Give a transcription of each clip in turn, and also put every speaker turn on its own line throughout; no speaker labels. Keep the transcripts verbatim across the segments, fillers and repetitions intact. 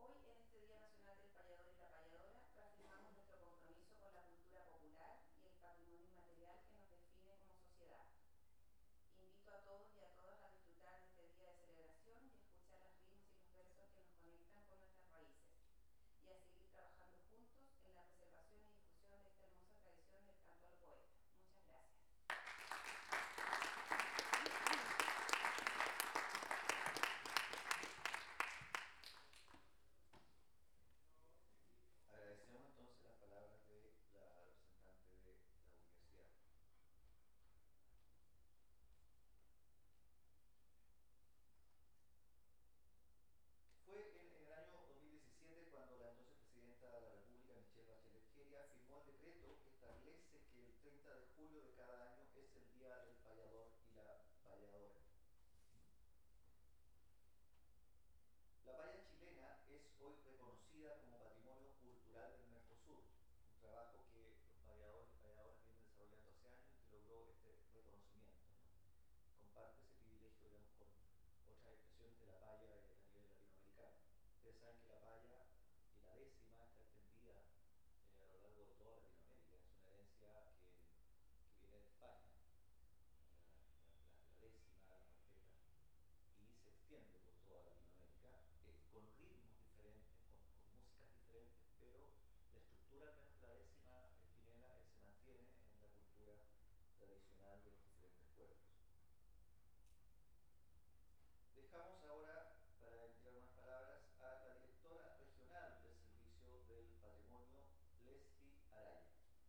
Hoy, en este Día Nacional del Payador y la Payadora, reafirmamos nuestro compromiso con la cultura popular y el patrimonio inmaterial que nos define como sociedad. Invito a todos y a todas a disfrutar de este día de celebración y a escuchar las rimas y los versos que nos conectan con nuestras raíces, y a seguir trabajando juntos en la preservación y difusión de esta hermosa tradición del canto al poeta. Muchas gracias.
Agradecemos entonces las palabras de la representante de la universidad. Fue en, en el año dos mil diecisiete cuando la entonces presidenta de la República, Michelle Bachelet Jeria, firmó el decreto que establece que el treinta de julio de cada año es el Día del Payador y la Payadora. La paya chilena es hoy reconocida como Patrimonio Cultural del Mercosur, un trabajo que los payadores y payadoras vienen desarrollando hace años y que logró este reconocimiento, ¿no? Comparte ese privilegio, digamos, con otras expresiones de la paya a nivel latinoamericano. Ustedes saben que la paya y la décima está extendida eh, a lo largo de toda Latinoamérica. Es una herencia que, que viene de España, la, la, la décima, la marqueta, y se extiende por toda Latinoamérica eh, con ritmos diferentes, con, con músicas diferentes, pero la estructura, al menos la décima chilena, eh, se mantiene en la cultura tradicional de los diferentes pueblos. Dejamos ahora, para entregar unas palabras, a la directora regional del Servicio del Patrimonio, Leslie Araya.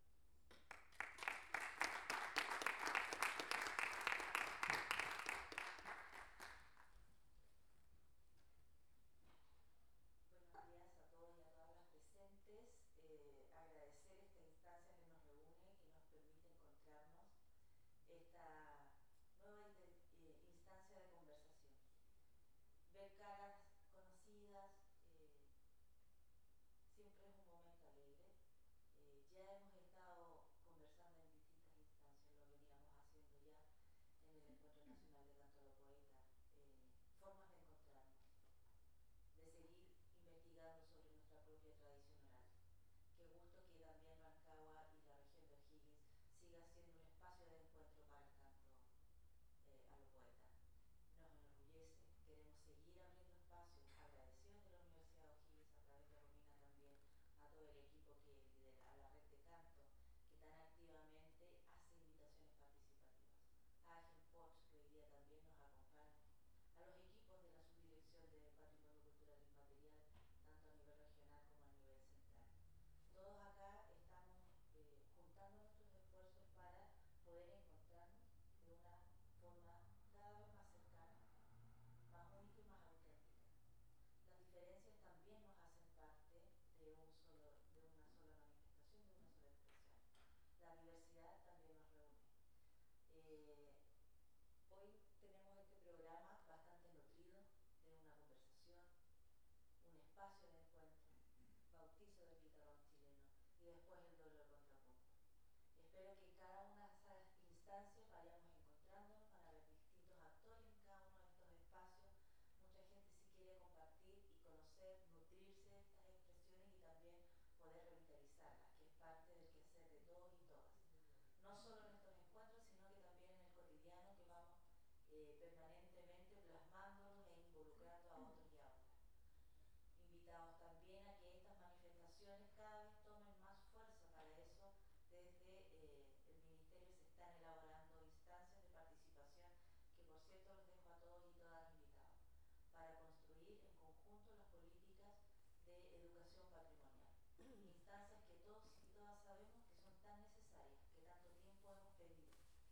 Buenos días a todos y a todas las presentes. Eh, agradecer esta instancia que nos reúne y nos permite encontrarnos, esta nueva eh, instancia de conversación. Ver caras conocidas eh, siempre es un momento alegre. Eh, ya hemos estado conversando en distintas instancias, lo veníamos haciendo ya en el Encuentro Nacional de Canto a los Poetas, eh, formas de encontrarnos, de seguir investigando sobre nuestra propia tradición oral. Qué gusto que también Rancagua y la región de O'Higgins siga siendo un espacio de encuentro para el canto eh, a los poetas. Nos enorgullece, queremos seguir abriendo espacios, agradecidos de la Universidad de O'Higgins a través de Romina también, a todo el equipo que lidera, a la red de canto, que tan activamente hace invitaciones participativas, a Ángel Potts, que hoy día también nos acompaña, a los equipos de la Subdirección de Patrimonio Cultural Inmaterial, tanto a nivel regional como a nivel central. Todos acá estamos eh, juntando nuestros esfuerzos para poder encontrarnos de una forma cada vez más cercana, más única y más auténtica. Las diferencias también nos hacen parte de, un solo, de una sola manifestación, de una sola expresión. La diversidad también nos reúne. Eh, hoy tenemos este programa bastante nutrido de una conversación, un espacio de encuentro, bautizo del guitarrón chileno y después el doble contrapunto. Espero que en cada una de esas instancias vayamos encontrándonos, van a haber distintos actores en cada uno de estos espacios. Mucha gente si quiere compartir y conocer, nutrirse de estas expresiones y también poder revitalizarlas, que es parte del quehacer de todos y todas. No solo en estos encuentros, sino que también en el cotidiano que vamos eh, permanentemente plasmándonos e involucrando a otros y a otras. Invitados también a que estas manifestaciones cada vez tomen más fuerza. Para eso, desde eh, el Ministerio se están elaborando instancias de participación que, por cierto, los dejo a todos y todas invitados, para construir en conjunto las políticas de educación patrimonial. Instancias que todos y todas sabemos que son tan necesarias, que tanto tiempo hemos pedido.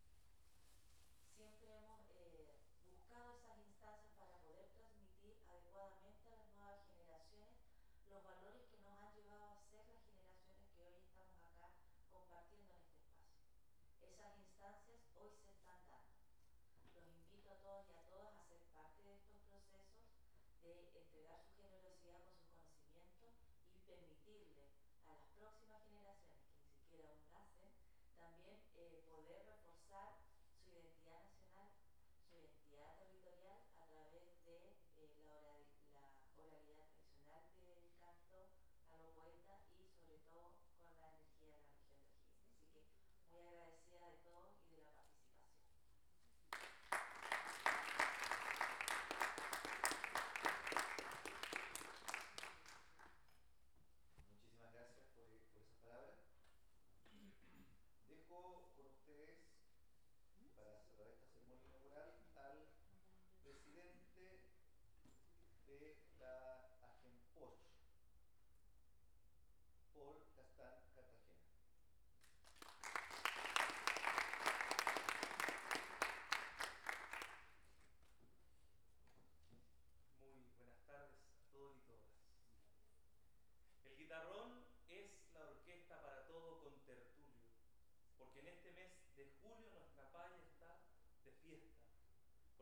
Siempre hemos eh, buscado esas instancias para poder transmitir adecuadamente a las nuevas generaciones los valores que nos han llevado a ser las generaciones que hoy estamos acá compartiendo en este espacio. Esas instancias hoy se están dando. Los invito a todos y a todas a ser parte de estos procesos, de entregar su generosidad con sus conocimientos y permitirle a las próximas generaciones, que ni siquiera aún nacen, también eh, poder reforzar su identidad nacional, su identidad territorial a través de eh, la, oral, la oralidad tradicional de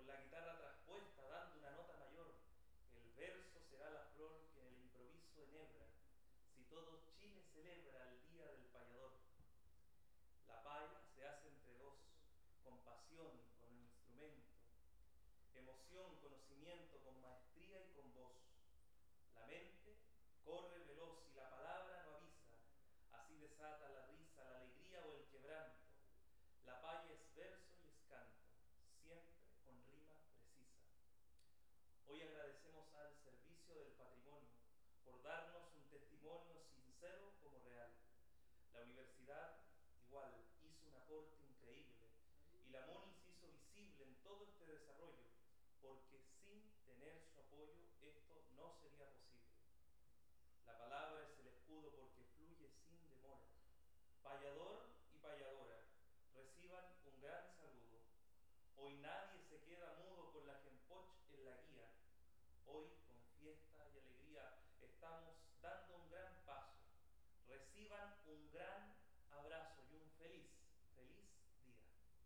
con la guitarra traspuesta, dando una nota mayor. El verso será la flor que en el improviso enhebra, si todo Chile celebra el día del payador. La paya se hace entre dos, con pasión, con un instrumento, emoción, conocimiento, con maestría y con voz. La mente corre veloz y la palabra no avisa, así desata la risa, la alegría o el quebranto. La paya es verso y es canto, siempre con rima precisa. Hoy agradecemos al Servicio del Patrimonio por darnos un testimonio sincero como real. La universidad, igual, hizo un aporte increíble y la MONI se hizo visible en todo este desarrollo, porque sin tener su apoyo esto no sería posible. La palabra es el escudo porque fluye sin demora. Payador y payadora, reciban un gran saludo. Hoy nadie se queda mudo con la Genpoch en la guía. Hoy, con fiesta y alegría, estamos dando un gran paso. Reciban un gran abrazo y un feliz, feliz día.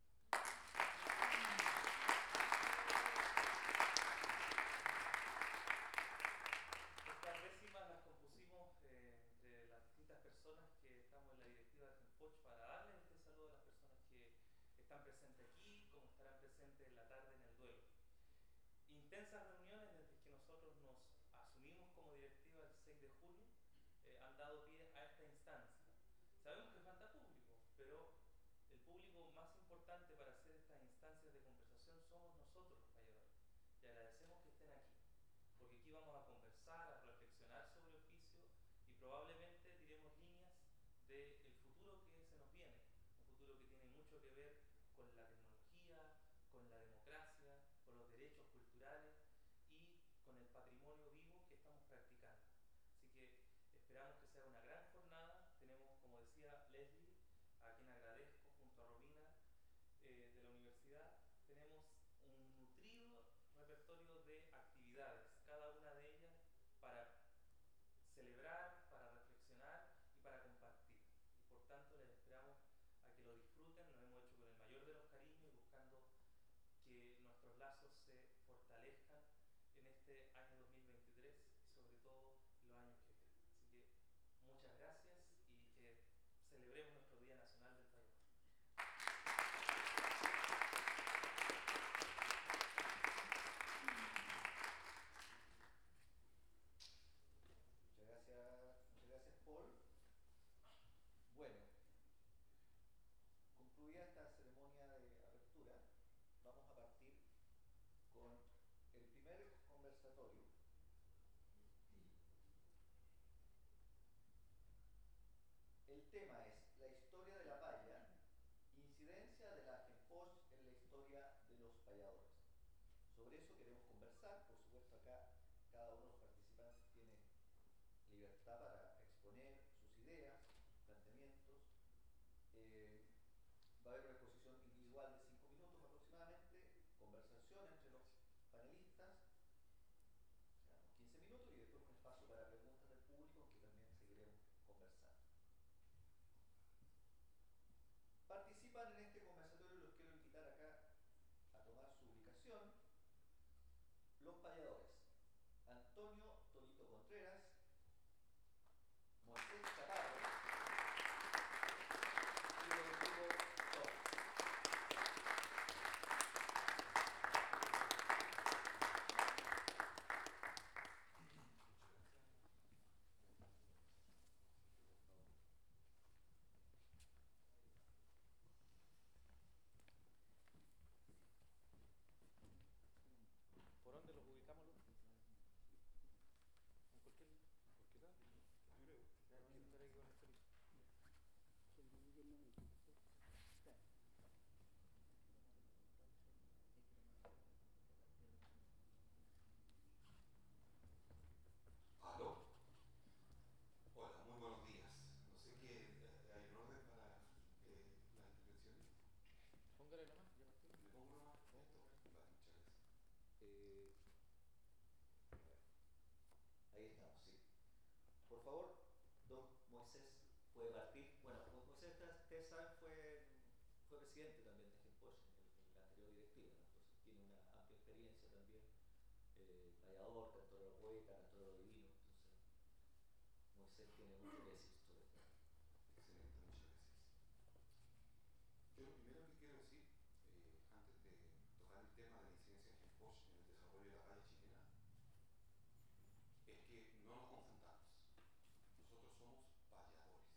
Estas décimas las compusimos eh, entre las distintas personas que estamos en la directiva de Genpoch para darles este saludo a las personas que están presentes aquí, como estarán presentes en la tarde en el duelo. Intensas reuniones desde que nosotros nos asumimos como directiva el seis de junio eh, han dado pie a esta instancia. Sabemos que falta público, pero el público más importante para hacer estas instancias de conversación somos nosotros los payadores. Y agradecemos que estén aquí, porque aquí vamos a conversar, a reflexionar sobre el oficio y probablemente diremos líneas del futuro que se nos viene, un futuro que tiene mucho que ver con la tecnología, con la democracia, con los derechos culturales y con el patrimonio vivo que estamos practicando. Así que esperamos que sea una gran jornada. Tenemos, como decía Leslie, a quien agradezco, junto a Romina eh, de la universidad, tenemos un nutrido repertorio de actividades, cada una de ellas para celebrar, para reflexionar y para compartir. Y por tanto les esperamos a que lo disfruten. Lo hemos hecho con el mayor de los cariños y buscando que nuestros lazos se fortalezcan en este año dos mil veintitrés y sobre todo en los años que vienen. Así que muchas gracias y que celebremos nuestro Día Nacional del Payador.
Muchas gracias, muchas gracias, Paul. Bueno, concluida esta ceremonia de apertura, vamos a partir con el primer conversatorio. El tema es la historia de la paya, incidencia de la Genpoch en la historia de los payadores. Sobre eso queremos conversar. Por supuesto, acá cada uno de los participantes tiene libertad para exponer sus ideas, planteamientos. Eh, va a haber una exposición individual de cinco minutos aproximadamente, conversación entre los panelistas, digamos, quince minutos, y después un espacio para preguntas del público que también seguiremos conversando. Participan en este conversatorio, los quiero invitar acá a tomar su ubicación, los payadores Antonio Torito Contreras, Moisés Chaparro y Rodrigo Torres. payador, cantor de la poeta, cantor de lo divino. Entonces, Moisés tiene mucho que decir sobre esto.
Excelente, muchas gracias. Yo lo primero que quiero decir, eh, antes de tocar el tema de la incidencia de Genposh en el desarrollo de la paya chilena, es que no nos confundamos. Nosotros somos payadores,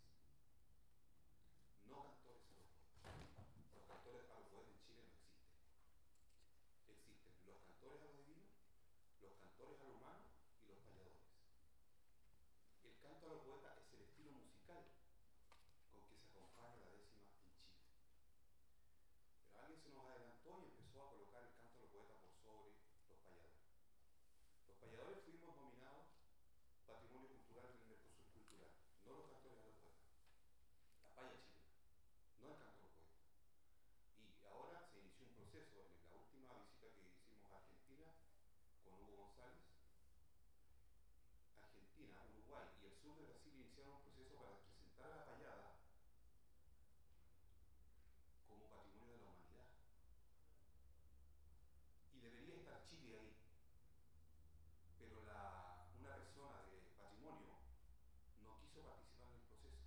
no cantores a los poetas. Los cantores a los poetas en Chile no existen. Existen los cantores a lo divino, los cantores a lo humano y los payadores. El canto a los poetas es el estilo musical con que se acompaña la décima en Chile. Pero alguien se nos adelantó y empezó a colocar el canto a los poetas por sobre los payadores. Los payadores fuimos nominados Patrimonio Cultural del Mercosur Cultural, no los cantores a los poetas, la paya chilena, no el canto a los poetas. Y ahora se inició un proceso en la última visita que hicimos a Argentina con Hugo González. Argentina, Uruguay y el sur de Brasil iniciaron un proceso para presentar a la payada como patrimonio de la humanidad. Y debería estar Chile ahí. Pero la, una persona de patrimonio no quiso participar en el proceso.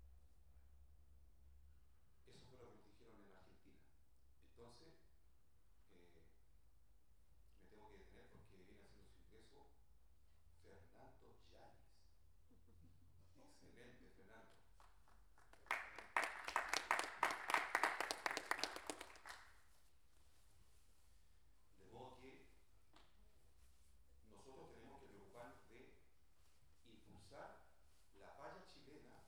Eso fue lo que nos dijeron en Argentina. Entonces, eh, me tengo que detener porque viene haciendo su ingreso Fernando Yáñez. Excelente, Fernando. De modo que nosotros tenemos que preocuparnos de impulsar la paya chilena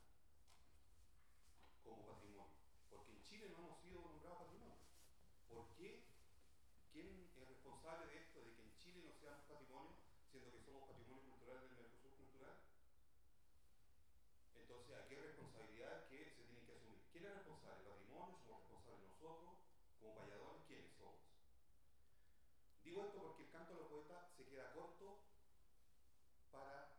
como patrimonio. Porque en Chile no hemos sido nombrados patrimonio. ¿Por qué? ¿Quién es responsable de esto, de que en Chile no seamos patrimonio, siendo que somos patrimonio cultural del Mercosur Cultural? Entonces, aquí hay responsabilidades que se tienen que asumir. ¿Quién es responsable? ¿El patrimonio? ¿Somos responsables nosotros? ¿Como payadores? ¿Quiénes somos? Digo esto porque el canto a los poetas se queda corto para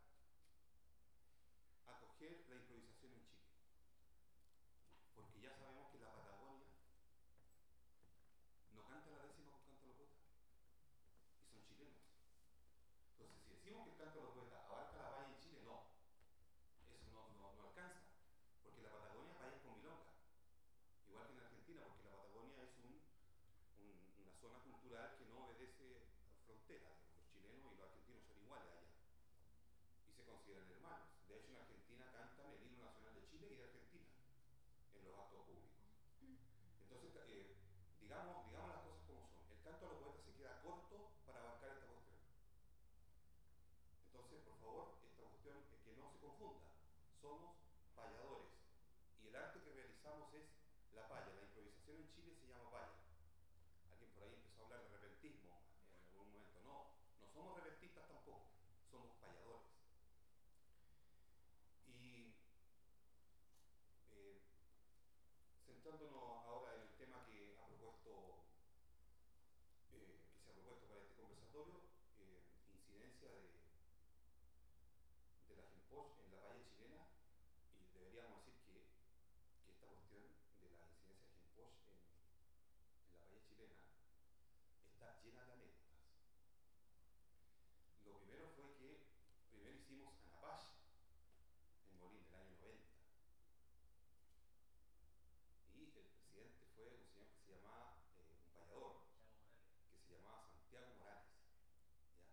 acoger la improvisación en Chile. Porque ya sabemos que la Patagonia no canta la décima con canto a los poetas. Y son chilenos. Entonces, si decimos que el canto a los poetas abarca la paya en Chile, no. Eso no, no, no alcanza. Porque la Patagonia paya con milonga. Igual que en Argentina, porque la Patagonia es un, un, una zona cultural que no obedece a fronteras. Los chilenos y los argentinos son iguales allá. Y se consideran hermanos. De hecho, en Argentina cantan el himno nacional de Chile y de Argentina en los actos públicos. Entonces, eh, digamos, digamos las cosas como son. El canto a los poetas se queda corto para abarcar esta cuestión. Entonces, por favor, esta cuestión es que no se confunda. Somos payadores. Y el arte que realizamos es la paya. La improvisación en Chile se llama paya. Alguien por ahí empezó a hablar de repentismo en algún momento. No, no somos repentistas tampoco. Somos payadores. Y eh, centrándonos ahora en el tema que ha propuesto, eh, que se ha propuesto para este conversatorio, eh, incidencia de, de la Genposh en la paya chilena, y deberíamos decir que, que esta cuestión de la incidencia de Genposh en, en la paya chilena está llena de anécdotas. Lo primero fue que primero hicimos Anapash en Molín del año noventa. Y el presidente fue un señor que se llamaba, eh, un payador, que se llamaba Santiago Morales. ¿Ya?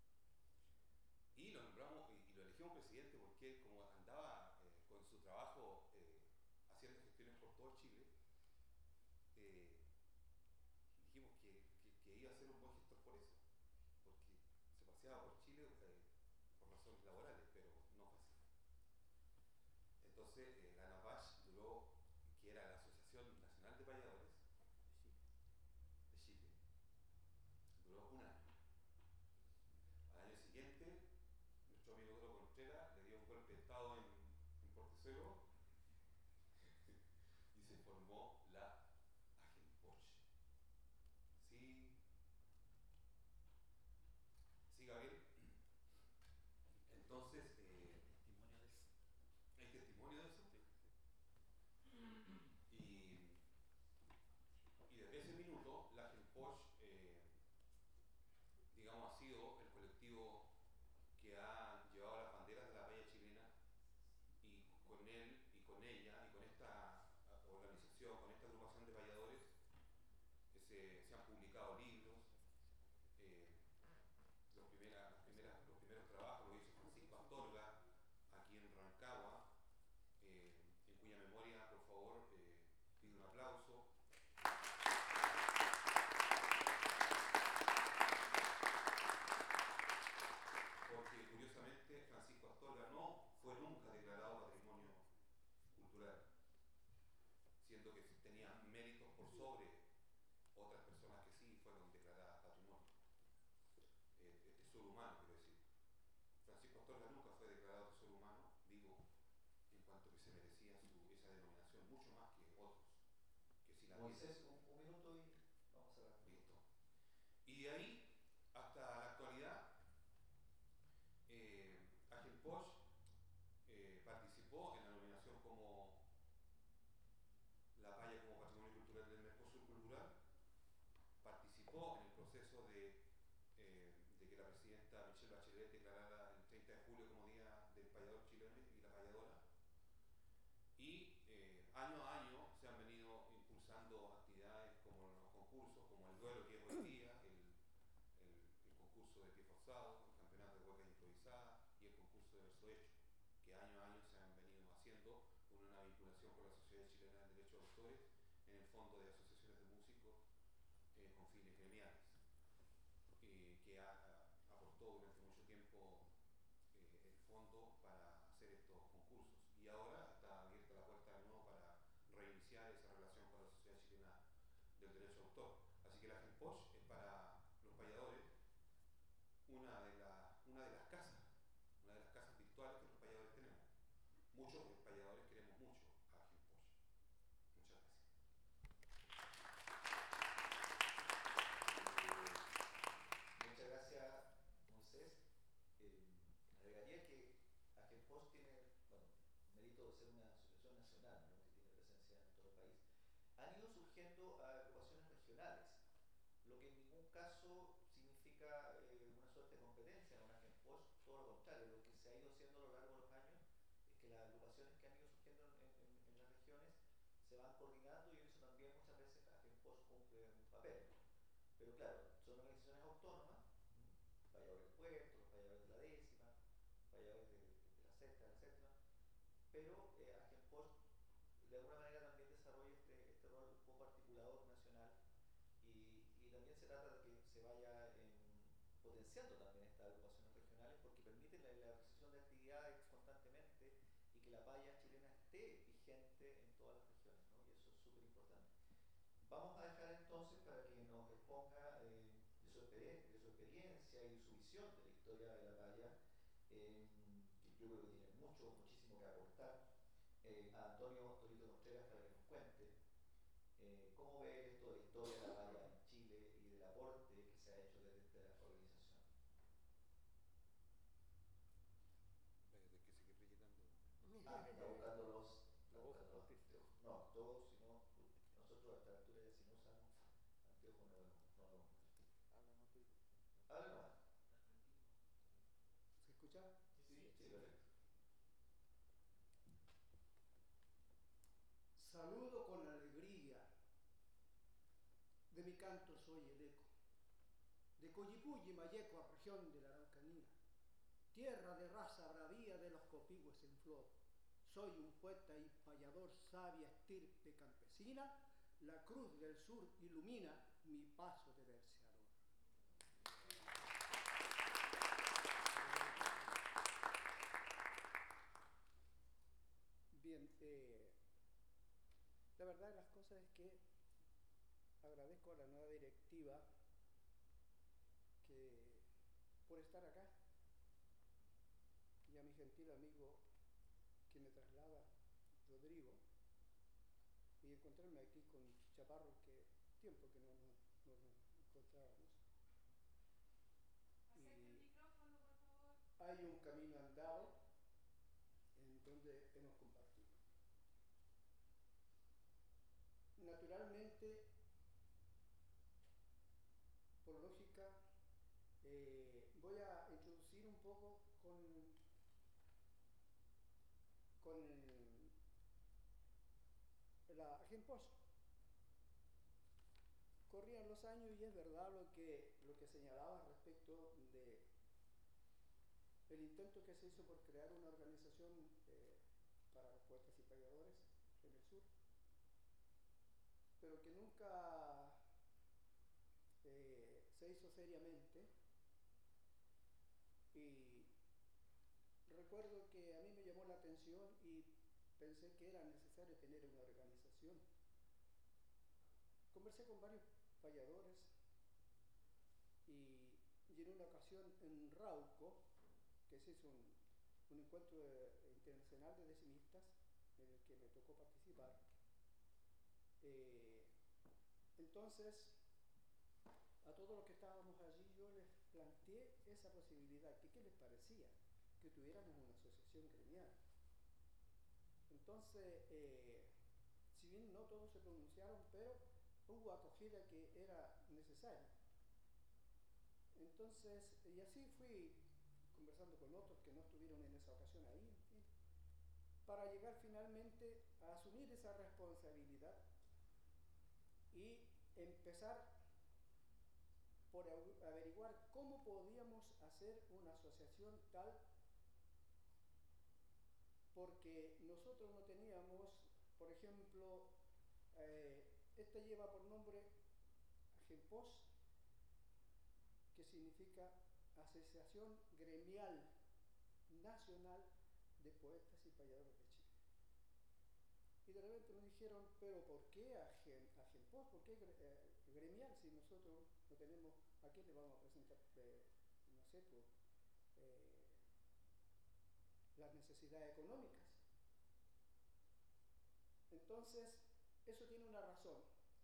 Y lo nombramos y, y lo elegimos presidente porque como andaba eh, con su trabajo eh, haciendo gestiones por todo Chile, eh, dijimos que, que, que iba a ser un buen gestor por eso, porque se paseaba por Chile eh, por razones laborales, pero no fue así. Entonces, eh, la ANAPASH duró, que era la Asociación Nacional de Payadores de Chile, duró un año. Al año siguiente, nuestro amigo Doro Contreras le dio un golpe de estado en, en Portezuelo y se formó la Agenposh. ¿Sí? ¿Sí, Gabriel? Entonces, eh,
Testimonio de eso.
¿hay testimonio de eso? Y, y desde ese minuto, la Genposh, eh, digamos, ha sido el colectivo colectivo que ha llevado las banderas de la paya chilena, y con él y con ella y con esta organización, con esta agrupación de payadores, se, se han publicado libros. Eh, los, primera, las primeras, los primeros trabajos lo hizo Francisco Astorga aquí en Rancagua, eh, en cuya memoria, por favor, eh, pido un aplauso. Porque curiosamente Francisco Astorga no fue nunca declarado patrimonio cultural, siendo que tenía méritos por sobre otras personas que sí fueron declaradas patrimonio. Eh, tesoro humano, quiero decir. Francisco Astorga nunca fue declarado tesoro humano, digo, en cuanto que se merecía su, esa denominación, mucho más que otros. Que sí la
Moisés, un, un minuto y vamos a cerrar.
Listo. Y de ahí hasta la actualidad, eh, Agenposh eh, participó en la nominación como la paya como patrimonio cultural del Mercosur Cultural, participó en el proceso de, eh, de que la presidenta Michelle Bachelet declarara el treinta de julio como Día del Payador Chileno y la Payadora, y eh, año a año se han venido impulsando actividades como los concursos, como el duelo que es hoy día, el, el, el concurso de pie forzado, el campeonato de huecas improvisadas y el concurso de verso hecho, que año a año se han venido haciendo con una vinculación con la Sociedad Chilena de Derechos de Autores en el Fondo de Asociaciones de Músicos eh, con fines gremiales, eh, que ha, a, aportó durante mucho tiempo eh, el fondo para hacer estos concursos, y ahora está abierta la puerta de nuevo para reiniciar esa relación con la Sociedad Chilena del Derecho de Autor. Así que la Agenposh es para los payadores una de, la, una de las casas, una de las casas virtuales que los payadores tenemos. Muchos de los payadores queremos mucho a Agenposh. Muchas gracias.
Eh, muchas gracias, Moisés. Eh, agregaría que Agenposh tiene, bueno, mérito de ser una asociación nacional, ¿no?, que tiene presencia en todo el país. Han ido surgiendo agrupaciones regionales, lo que en ningún caso significa eh, una suerte de competencia en una Agenposh, todo lo contrario. Lo que se ha ido haciendo a lo largo de los años es que las agrupaciones que han ido surgiendo en, en, en las regiones se van coordinando, y en eso también muchas veces Agenposh cumple un papel. Pero claro, son organizaciones autónomas, payadores del puerto, los payadores de la décima, payadores de, de la sexta, de la séptima, pero eh, Agenposh de alguna manera también desarrolla este, este rol un poco articulador nacional, y, y también se trata de que se vaya en, potenciando también estas agrupaciones regionales, porque permiten la, la realización de actividades constantemente y que la paya chilena esté vigente en todas las regiones, ¿no? Y eso es súper importante. Vamos a dejar entonces para que nos exponga eh, de, su de su experiencia y de su visión de la historia de la paya, eh, que yo creo que tiene mucho, muchísimo que aportar, eh, a Antonio Torito Contreras, para que nos cuente eh, cómo ve esto de la historia de la paya en Chile y del aporte que se ha hecho desde esta organización.
De que sigue rellenando.
Ah, está buscando los, está buscando los anteojos. No, todos, si no, nosotros a esta altura ya si no usamos anteojos no vemos, no vemos. Habla nomás.
¿Se escucha?
Sí, sí, perfecto.
Saludo con alegría. De mi canto soy el eco. De Coyipulli, Mayeco, región de la Araucanía, tierra de raza bravía de los copigües en flor. Soy un poeta y payador, sabia estirpe campesina. La cruz del sur ilumina mi paso de verseador. Bien, eh, la verdad de las cosas es que agradezco a la nueva directiva que por estar acá, y a mi gentil amigo que me traslada, Rodrigo, y encontrarme aquí con Chaparro, que tiempo que no nos no, no encontrábamos.
Acerca el micrófono, por favor.
Hay un camino andado en donde hemos compartido. Naturalmente, por lógica, eh, voy a introducir poco con, con la Genpos. Corrían los años y es verdad lo que, lo que señalaba respecto de el intento que se hizo por crear una organización eh, para los poetas y payadores en el sur, pero que nunca eh, se hizo seriamente. Y recuerdo que a mí me llamó la atención y pensé que era necesario tener una organización. Conversé con varios payadores y, y en una ocasión en Rauco, que se hizo un, un encuentro de, internacional de decimistas en el que me tocó participar. Eh, entonces, a todos los que estábamos allí yo les planteé esa posibilidad, que qué les parecía que tuviéramos una asociación gremial. Entonces, eh, si bien no todos se pronunciaron, pero hubo acogida que era necesaria. Entonces, y así fui conversando con otros que no estuvieron en esa ocasión ahí, en fin, para llegar finalmente a asumir esa responsabilidad y empezar por averiguar cómo podíamos hacer una asociación tal, porque nosotros no teníamos, por ejemplo, eh, esta lleva por nombre Genpos, que significa Asociación Gremial Nacional de Poetas y Payadores de Chile. Y de repente nos dijeron, pero ¿por qué a, Gen, a Genpos? ¿Por qué eh, gremial si nosotros no tenemos, a quién le vamos a presentar, eh, no sé, pues, eh, las necesidades económicas? Entonces, eso tiene una razón.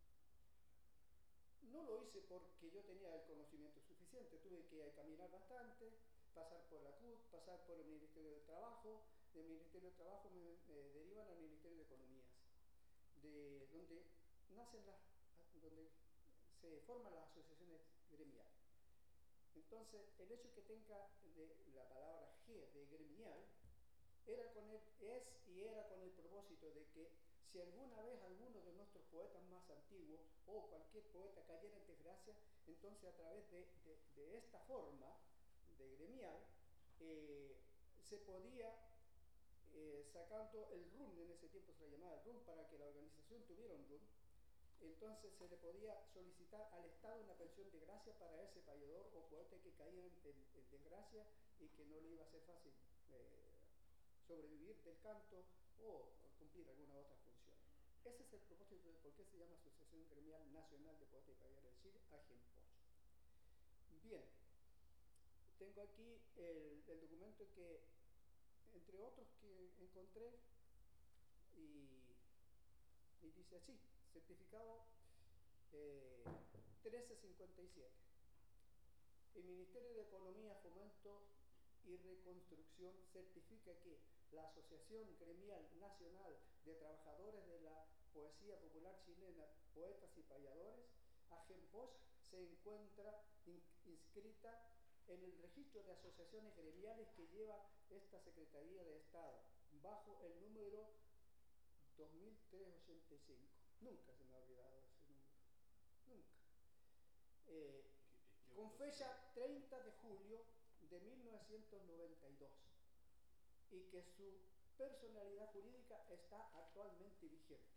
No lo hice porque yo tenía el conocimiento suficiente, tuve que caminar bastante, pasar por la C U T, pasar por el Ministerio de Trabajo, del Ministerio de Trabajo me, me derivan al Ministerio de Economías, de donde nacen las, donde se forman las asociaciones gremiales. Entonces, el hecho que tenga de la palabra G de gremial era con el, es y era con el propósito de que si alguna vez alguno de nuestros poetas más antiguos o cualquier poeta cayera en desgracia, entonces a través de, de, de esta forma de gremial eh, se podía, eh, sacando el R U N, en ese tiempo se le llamaba el R U N, para que la organización tuviera un R U N, entonces se le podía solicitar al Estado una pensión de gracia para ese payador o poeta que caía en, en, en desgracia y que no le iba a ser fácil eh, sobrevivir del canto o cumplir alguna otra función. Ese es el propósito de por qué se llama Asociación Gremial Nacional de Poetas y Payadores de Chile, AGENPOCH. Bien, tengo aquí el, el documento que, entre otros que encontré, y, y dice así, certificado eh, trece cincuenta y siete. El Ministerio de Economía, Fomento y Reconstrucción certifica que la Asociación Gremial Nacional de Trabajadores de la Poesía Popular Chilena, Poetas y Payadores, AGENPOCH, se encuentra in, inscrita en el registro de asociaciones gremiales que lleva esta Secretaría de Estado, bajo el número dos mil trescientos ochenta y cinco. Nunca se me ha olvidado ese número, nunca. Eh, con fecha treinta de julio de mil novecientos noventa y dos, y que su personalidad jurídica está actualmente vigente.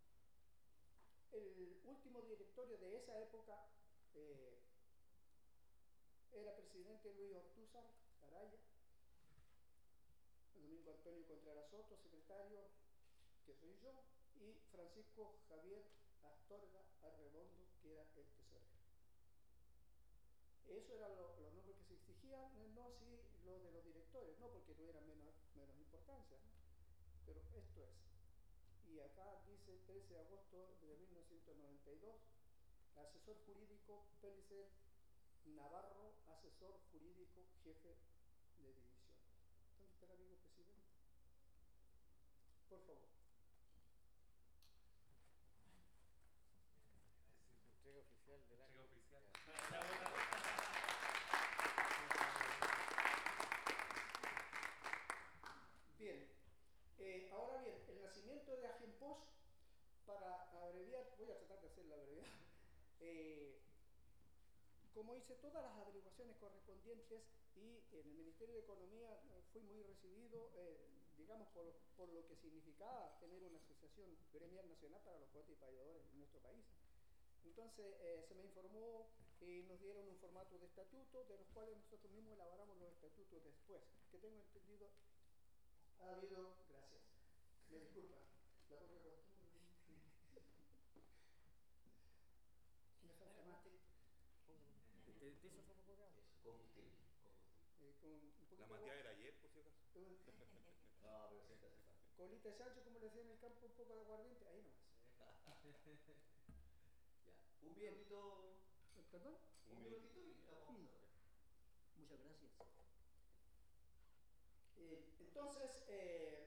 El último directorio de esa época eh, era presidente Luis Ortúzar Araya, Domingo Antonio Contreras Soto, secretario, que soy yo, y Francisco Javier Astorga Arredondo, que era el tesorero. Eso eran lo, los nombres que se exigían, no así los de los directores, no porque tuvieran menos, menos importancia, ¿no? Pero esto es. Y acá dice trece de agosto de mil novecientos noventa y dos, asesor jurídico Pélicer Navarro, asesor jurídico jefe de división. ¿Dónde está el amigo presidente? Por favor.
Entrega oficial del año.
Entrega oficial.
Eh, como hice todas las averiguaciones correspondientes y en el Ministerio de Economía eh, fui muy recibido, eh, digamos, por, por lo que significaba tener una asociación gremial nacional para los poetas y payadores en nuestro país. Entonces eh, se me informó y nos dieron un formato de estatuto, de los cuales nosotros mismos elaboramos los estatutos después. Que tengo entendido, ha habido, gracias, me disculpa, la poca costumbre. Me falta más.
Eso, combustible.
Eh, con un poquito
La materia era ayer, por si acaso.
un-
No, pero siempre hace falta.
colita de chancho, como le decía en el campo, un poco de aguardiente, ahí nomás.
Ya. Un
Bien.
minutito.
¿Perdón?
Un minutito y vamos
Mm.
a ver.
Muchas gracias. Eh, entonces, eh,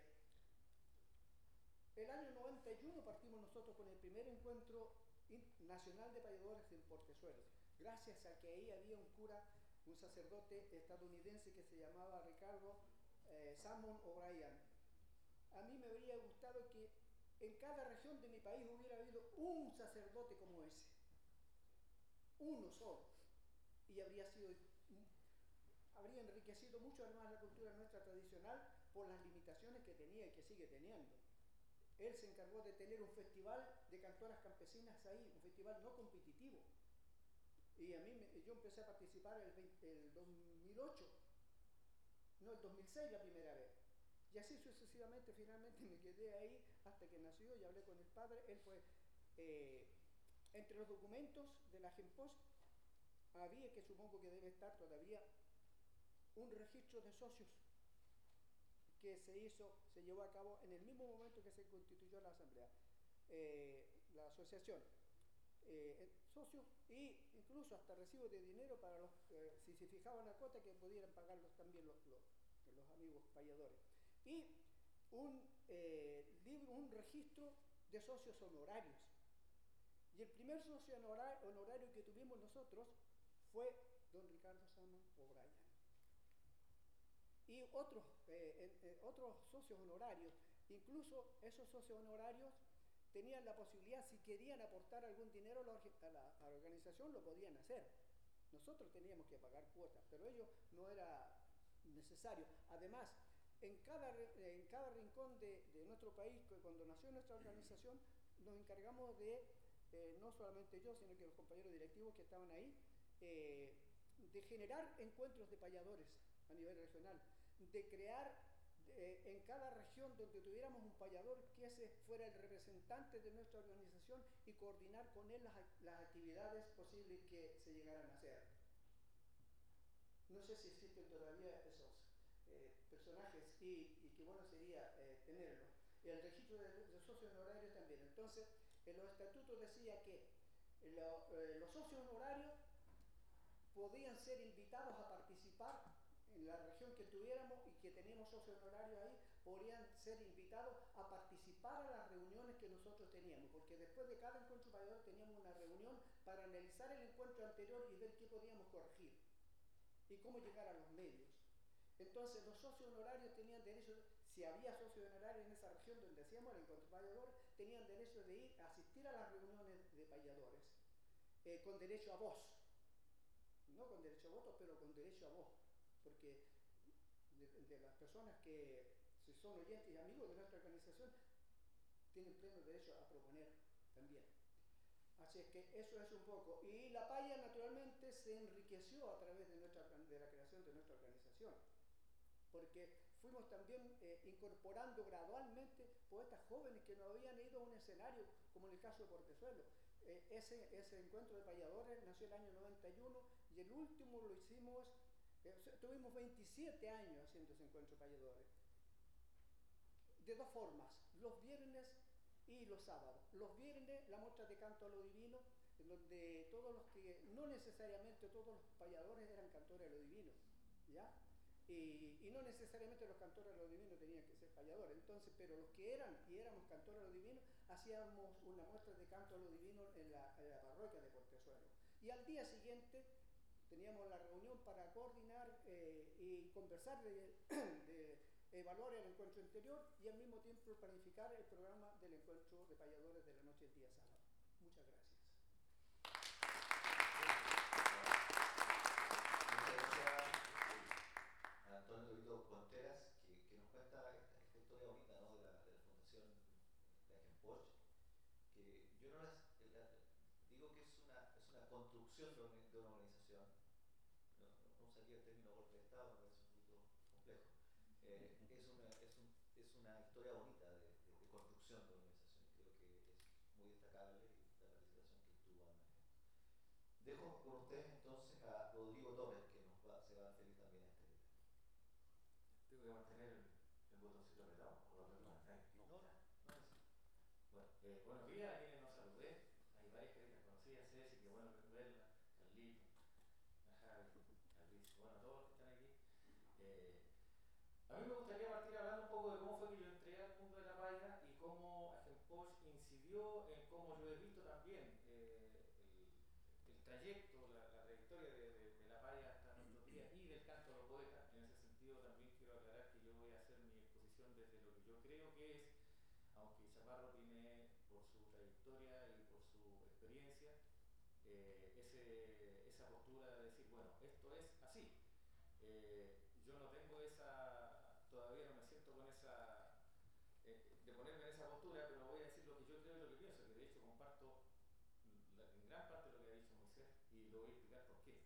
el año noventa y uno partimos nosotros con el primer encuentro nacional de payadores en Portezuelo, gracias a que ahí había un cura, un sacerdote estadounidense que se llamaba Ricardo eh, Salmon O'Brien. A mí me habría gustado que en cada región de mi país hubiera habido un sacerdote como ese, uno solo, y habría sido, habría enriquecido mucho además la cultura nuestra tradicional por las limitaciones que tenía y que sigue teniendo. Él se encargó de tener un festival de cantoras campesinas ahí, un festival no competitivo. Y a mí, me, yo empecé a participar el, veinte, el dos mil ocho, no, el dos mil seis la primera vez. Y así sucesivamente, finalmente me quedé ahí hasta que nació y hablé con el padre. Él fue, eh, entre los documentos de la GEMPOS, había, que supongo que debe estar todavía, un registro de socios que se hizo, se llevó a cabo en el mismo momento que se constituyó la asamblea, eh, la asociación, eh, socios, e incluso hasta recibo de dinero para los, eh, si se fijaban la cuota, que pudieran pagarlos también los, los, los amigos payadores. Y un, eh, libro, un registro de socios honorarios. Y el primer socio honorario, honorario que tuvimos nosotros fue don Ricardo Salmon O'Brien. Y otros, eh, eh, otros socios honorarios, incluso esos socios honorarios tenían la posibilidad, si querían aportar algún dinero a la, a la, a la organización, lo podían hacer. Nosotros teníamos que pagar cuotas, pero ello no era necesario. Además, en cada, en cada rincón de, de nuestro país, cuando nació nuestra organización, nos encargamos de, eh, no solamente yo, sino que los compañeros directivos que estaban ahí, eh, de generar encuentros de payadores a nivel regional, de crear eh, en cada región donde tuviéramos un payador que ese fuera el representante de nuestra organización y coordinar con él las, las actividades posibles que se llegaran a hacer. No sé si existen todavía esos eh, personajes y, y qué bueno sería eh, tenerlos. El registro de, de socios honorarios también. Entonces, en los estatutos decía que lo, eh, los socios honorarios podían ser invitados a participar en la región que tuviéramos y que teníamos socios honorarios ahí, podrían ser invitados a participar a las reuniones que nosotros teníamos, porque después de cada encuentro payador teníamos una reunión para analizar el encuentro anterior y ver qué podíamos corregir y cómo llegar a los medios. Entonces los socios honorarios tenían derecho, si había socios honorarios en esa región donde hacíamos el encuentro payador, tenían derecho de ir a asistir a las reuniones de payadores, eh, con derecho a voz. No con derecho a voto, pero con derecho a voz, porque de, de las personas que si son oyentes y amigos de nuestra organización tienen pleno derecho a proponer también. Así es que eso es un poco. Y la paya naturalmente se enriqueció a través de, nuestra, de la creación de nuestra organización, porque fuimos también eh, incorporando gradualmente poetas jóvenes que no habían ido a un escenario, como en el caso de Portezuelo. Eh, ese, ese encuentro de payadores nació el año noventa y uno y el último lo hicimos, eh, tuvimos veintisiete años haciendo ese encuentro de payadores. De dos formas, los viernes y los sábados. Los viernes la muestra de canto a lo divino, en donde todos los que, no necesariamente todos los payadores eran cantores a lo divino, ¿ya? Y, y no necesariamente los cantores a lo divino tenían que ser payadores, entonces, pero los que eran y éramos cantores a lo divino, hacíamos una muestra de canto a lo divino en la, en la parroquia de Portezuelo. Y al día siguiente teníamos la reunión para coordinar eh, y conversar de, de evaluar el encuentro anterior y al mismo tiempo planificar el programa del encuentro de payadores de la noche del día sábado. Muchas gracias.
Estado me parece un poquito complejo. Eh, es, una, es, un, es una historia bonita de, de, de construcción de organización. Creo que es muy destacable y la participación que tuvo Ana. Dejo con ustedes entonces a Rodrigo Torres, que nos va, se va a referir también a este tema.
Tengo que mantener el, el botoncito apretado. ¿O lo aprieto más? Ahí.
No, no, no, no.
Bueno, eh, buenos días a quienes nos saludé. Hay varias caretas conocidas, Ceci, que bueno verla, Carlito, a Javi, a Luis, bueno, a todos los que están aquí. Eh, a mí me gustaría partir hablando un poco de cómo fue que yo entré al mundo de la paya y cómo Agenposh incidió en cómo yo he visto también eh, el, el trayecto, la, la trayectoria de, de, de la paya hasta nuestros días y del canto a los poetas. En ese sentido también quiero aclarar que yo voy a hacer mi exposición desde lo que yo creo que es, aunque Chaparro tiene por su trayectoria y por su experiencia eh, ese, esa postura de decir, bueno, esto es así. Eh, yo no tengo esa, todavía no me siento con esa, eh, de ponerme en esa postura, pero voy a decir lo que yo creo y lo que pienso, que de hecho comparto la, en gran parte lo que ha dicho Moisés y lo voy a explicar por qué.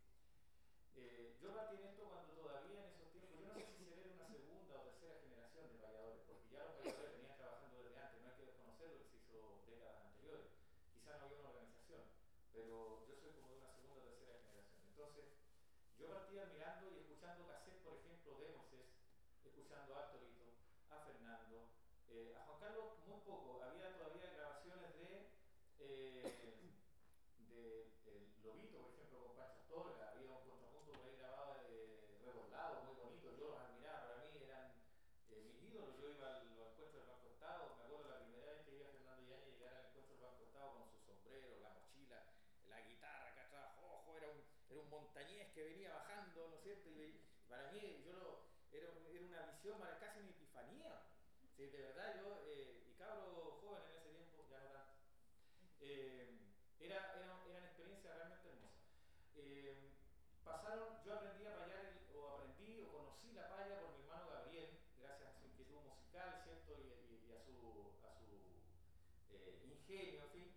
Eh, yo partí en esto cuando todavía en esos tiempos, yo no sé si seré de una segunda o tercera generación de payadores, porque ya los payadores venían trabajando desde antes, no hay que desconocer lo que se hizo décadas anteriores, quizá no había una organización, pero yo soy como de una segunda o tercera generación. Entonces, yo partía mirando y escuchando cassette, por ejemplo, de Moisés, escuchando a Arturito, a Fernando, eh, a Juan Carlos muy poco, había todavía grabaciones de... Eh, de el Lobito, por ejemplo, con Pancho Astorga, había un contrapunto por ahí grabado de Redoblado, muy bonito, yo los admiraba, para mí eran eh, mis ídolos. Yo iba al, al encuentro del Banco Estado, me acuerdo la primera vez que iba Fernando Yáñez llegar al encuentro del Banco Estado con su sombrero, la mochila, la guitarra acá atrás, ojo, era un, era un montañés que venía bajando, ¿no es cierto? Y para mí, yo lo, era, era una visión, casi una epifanía. Sí, de verdad, yo, eh, y cabro joven en ese tiempo, ya no tanto. Eh, Era, era, eran experiencias realmente hermosas. Eh, pasaron, yo aprendí a payar, el, o aprendí o conocí la paya por mi hermano Gabriel, gracias a su inquietud musical, ¿cierto? Y, y, y a su, a su eh, ingenio, en fin.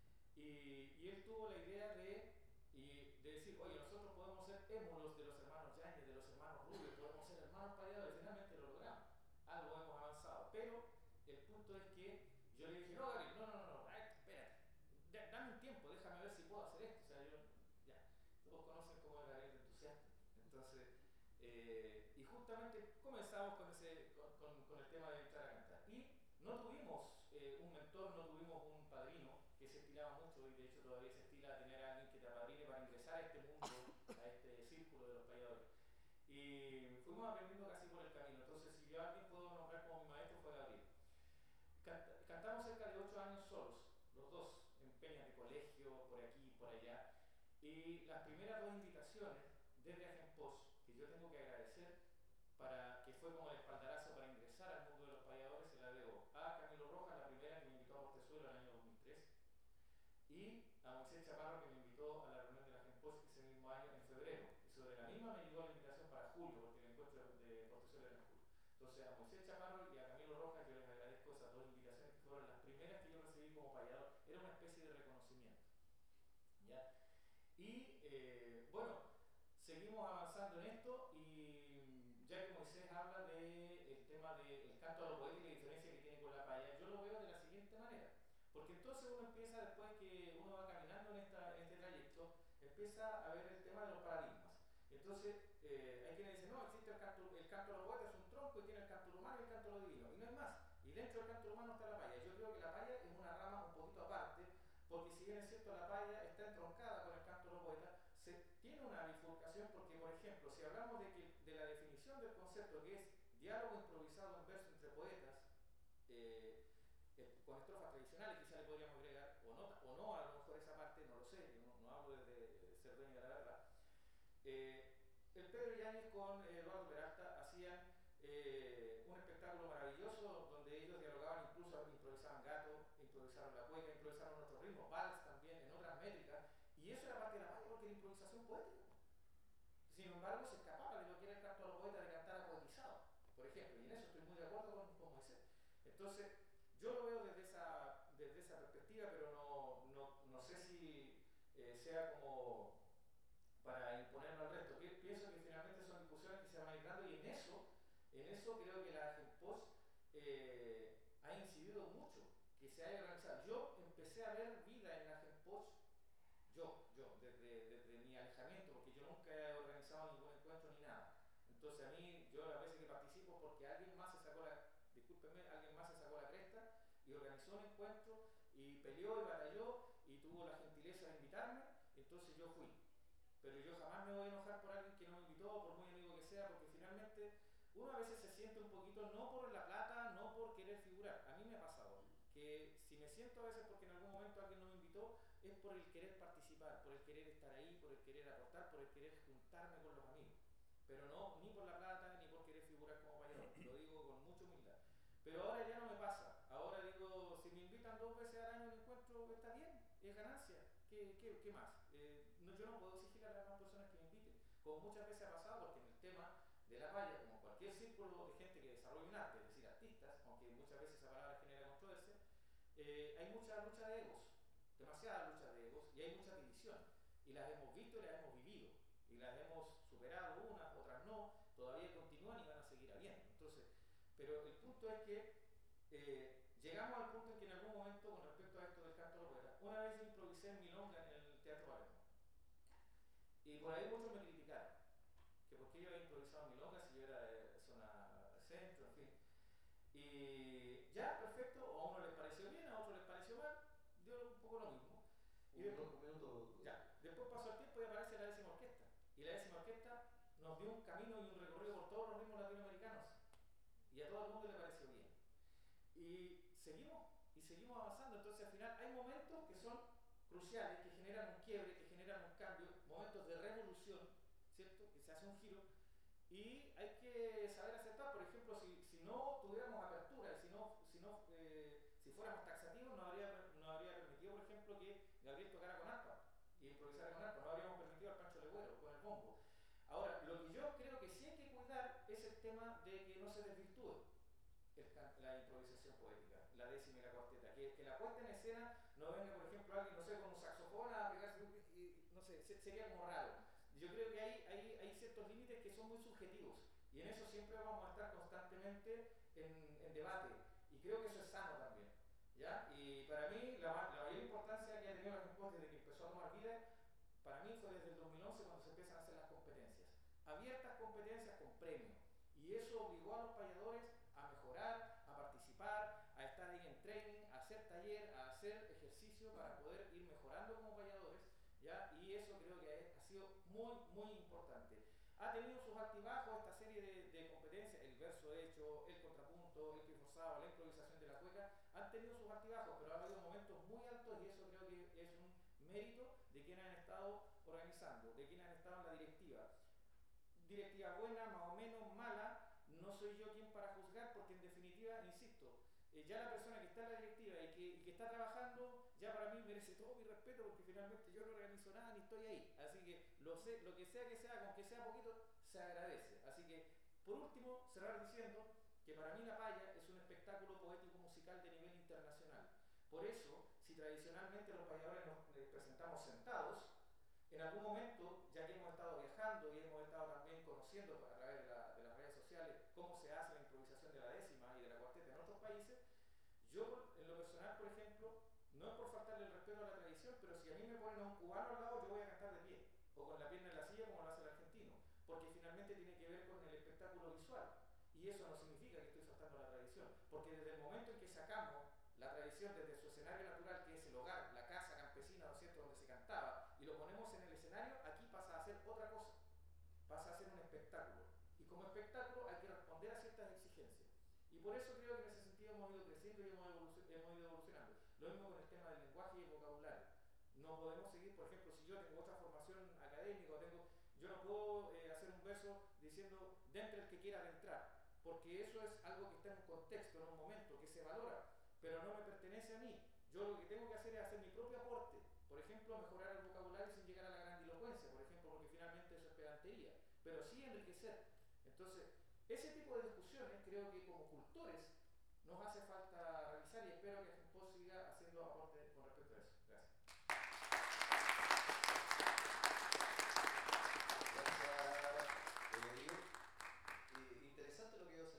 Y, y él tuvo la idea de, y, de decir, oye, nosotros podemos ser émulos de los hermanos Yáñez, de los hermanos Rubio, podemos ser hermanos payadores, finalmente lo logramos. Algo hemos avanzado. Pero el punto es que yo le dije, no, Gabriel, no, no, no, no, espérate. Dame un tiempo, déjame ver si puedo hacer esto. O sea, yo, ya, todos conocen cómo es Gabriel de entusiasta. Entonces, eh, y justamente comenzamos con, ese, con, con, con el tema de entrar a cantar. Y no tuvimos eh, un mentor, no tuvimos un padrino, que se estilaba mucho y de hecho todavía se estila tener a alguien que te apadrine para ingresar a este mundo, a este círculo de los payadores. Y fuimos aprendiendo casi por el camino. Entonces, si yo a alguien puedo nombrar como mi maestro, fue Gabriel. Canta, cantamos cerca de ocho años solos, los dos, en peñas de colegio, por aquí y por allá. Y las primeras dos invitaciones desde Agenposh, que yo tengo que agradecer, para, que fue como el espaldarazo para ingresar al mundo de los payadores, se la debo a Camilo Rojas, la primera que me invitó a Portezuelo en el año dos mil tres, y a Moisés Chaparro, que me invitó a la reunión de la Agenposh ese mismo año en febrero. Y sobre la misma me llegó la invitación para julio, porque el encuentro de Portezuelo era en julio. Entonces, a Moisés Chaparro y a Camilo Rojas yo les agradezco esas dos invitaciones que fueron las primeras que yo recibí como payador. Era una especie de reconocimiento, ¿ya? Y eh, bueno, seguimos avanzando en esto y ya que Moisés habla del tema del canto a los poetas y la diferencia que tiene con la paya, yo lo veo de la siguiente manera. Porque entonces uno empieza, después que uno va caminando en, esta, en este trayecto, empieza a ver el tema de los paradigmas. Entonces, eh, hay quienes dicen, no, existe el canto, el canto a los poetas, es un tronco y tiene el canto humano y el canto a lo divino. Y no es más. Y dentro del canto humano está la paya. Yo creo que la paya es una rama un poquito aparte, porque si bien es cierto la paya está entroncada con el canto a los poetas, se tiene una bifurcación porque, por ejemplo, si hablamos de, que, de la definición del concepto que es diálogo improvisado en verso entre poetas, eh, con estrofas tradicionales, quizá le podríamos agregar, o no, o no, a lo mejor esa parte, no lo sé, yo no, no hablo desde ser dueño de la verdad. Eh, el Pedro Yáñez con Eduardo Peralta hacían eh, un espectáculo maravilloso donde ellos dialogaban, incluso improvisaban gato, improvisaron la cueca, improvisaron otros ritmos, vals también, en otras métricas, y eso era parte de la paya porque era improvisación poética. Sin embargo, se escapaba de lo que era el canto a los poetas de cantar a poetizado, por ejemplo, y en eso estoy muy de acuerdo con, con Moisés. Entonces, yo lo veo desde esa, desde esa perspectiva, pero no, no, no sé si eh, sea como para imponerlo al resto. Pienso que finalmente son discusiones que se En eso creo que la Genposh eh, ha incidido mucho, que se haya organizado. Yo empecé a ver vida en la Genposh, yo, yo, desde, desde mi alejamiento, porque yo nunca he organizado ningún encuentro ni nada. Entonces a mí, yo las veces que participo porque alguien más se sacó la, discúlpenme, alguien más se sacó la cresta y organizó un encuentro y peleó y batalló y tuvo la gentileza de invitarme, entonces yo fui. Pero yo jamás me voy a enojar por alguien que no me invitó, por muy amigo que sea, porque finalmente uno a veces se siente un poquito, no por la plata, no por querer figurar. A mí me ha pasado que si me siento a veces porque en algún momento alguien no me invitó, es por el querer participar, por el querer estar ahí, por el querer aportar, por el querer juntarme con los amigos. Pero no, ni por la plata, ni por querer figurar como mayor, lo digo con mucha humildad. Pero ahora ya no me pasa, ahora digo, si me invitan dos veces al año a un encuentro, está bien, es ganancia, ¿qué, qué, qué más? Eh, no, yo no puedo exigir a las demás personas que me inviten, como muchas veces ha pasado, porque en el tema de la paya, como cualquier círculo de gente que desarrolla un arte, es decir, artistas, aunque muchas veces esa palabra genera controversia, eh, hay mucha lucha de egos, demasiada lucha de egos, y hay mucha división, y las hemos visto y las hemos vivido, y las hemos superado unas, otras no, todavía continúan y van a seguir habiendo. Entonces, pero el punto es que eh, llegamos al punto en que en algún momento, con respecto a esto del canto a la poeta, una vez improvisé en milonga en el Teatro Palermo, y por ahí muchos me criticaron, que por qué yo había improvisado en milonga si yo era de zona centro, en fin. Y ya, perfecto, a uno les pareció bien, a otro les pareció mal, dio un poco lo mismo. Y después,
un minuto.
ya, después pasó el tiempo y aparece la décima orquesta. Y la décima orquesta nos dio un camino y un recorrido por todos los ritmos latinoamericanos. Y a todo el mundo le pareció bien. Y seguimos, y seguimos avanzando. Entonces al final hay momentos que son cruciales, que generan un quiebre, que generan un cambio, momentos de revolución, ¿cierto? Que se hace un giro. Y hay que saber aceptar, por ejemplo, si, si no tuviéramos apertura, y si no, si, no eh, si fuéramos taxativos, no habría, no habría permitido, por ejemplo, que Gabriel tocara con arpa y improvisara con arpa, no habríamos permitido al Pancho Legüero con el bombo. Ahora, lo que yo creo que sí hay que cuidar es el tema de que no se desvirtúe el, la improvisación poética, la décima y la cuarteta, que, que la puesta en escena no venga, por ejemplo, alguien, no sé, con un saxofón a pegarse, y, no sé, sería como raro. Yo creo que hay, hay, hay ciertos límites que son muy subjetivos y en eso siempre vamos a estar constantemente en, en debate y creo que eso es sano también, ¿ya? Y para mí la, la mayor importancia que ha tenido la Genposh desde que empezó a tomar vida, para mí fue desde el dos mil once cuando se empiezan a hacer las competencias, abiertas competencias con premio, y eso obligó a los payadores a mejorar, a participar, a estar ahí en training, a hacer taller, a hacer ejercicio para poder ir mejorando como payadores, ¿ya? Y eso creo que ha sido muy, muy importante. Ha tenido sus altibajos esta serie de, de competencias, el verso hecho, el contrapunto, el pie forzado, la improvisación de la cueca, han tenido sus altibajos, pero ha habido momentos muy altos y eso creo que es un mérito de quienes han estado organizando, de quienes han estado en la directiva. Directiva buena, más o menos mala, no soy yo quien para juzgar porque en definitiva, insisto, eh, ya la persona que está en la directiva y que, y que está trabajando, ya para mí merece todo mi respeto porque finalmente yo no organizo nada ni estoy ahí. Así que lo, sé, lo que sea que sea, con que sea poquito, se agradece. Así que, por último, cerrar diciendo que para mí la paya es un espectáculo poético musical de nivel internacional. Por eso, si tradicionalmente los payadores nos eh, presentamos sentados, en algún momento, ya que hemos estado viajando y hemos estado también conociendo a través de, la, de las redes sociales cómo se hace la improvisación de la décima y de la cuarteta en otros países, yo en lo personal, por ejemplo, no es por faltarle el respeto a la tradición, pero si a mí me ponen a un cubano al lado, yo voy a cantar de pie, o con la pierna en la silla como lo hace el argentino, porque finalmente tiene que ver con el espectáculo visual, y eso no significa que estoy faltando a la tradición, porque desde el momento en que sacamos la tradición desde su escenario natural, que es el hogar, la casa campesina, ¿no es cierto?, donde se cantaba, y lo ponemos en el escenario, aquí pasa a ser otra cosa, pasa a ser un espectáculo. Y como espectáculo hay que responder a ciertas exigencias. Y por eso creo que en ese sentido hemos ido creciendo y hemos, evolucion hemos ido evolucionando. Lo mismo con el tema del lenguaje y el vocabulario. No podemos seguir, por ejemplo, si yo tengo otra formación académica, tengo, yo no puedo eh, hacer un verso diciendo dentro el que quiera adentrar, porque eso es algo que está en un contexto, en un momento, que se valora, pero no me pertenece a mí. Yo lo que tengo que hacer es hacer mi propio aporte. Por ejemplo, mejorar el vocabulario sin llegar a la grandilocuencia, por ejemplo, porque finalmente eso es pedantería, pero sí enriquecer. Entonces, ese tipo de discusiones creo que como cultores nos hace falta realizar y espero que Genposh siga haciendo aporte con respecto a eso. Gracias.
Gracias, Rodrigo. Eh, interesante lo que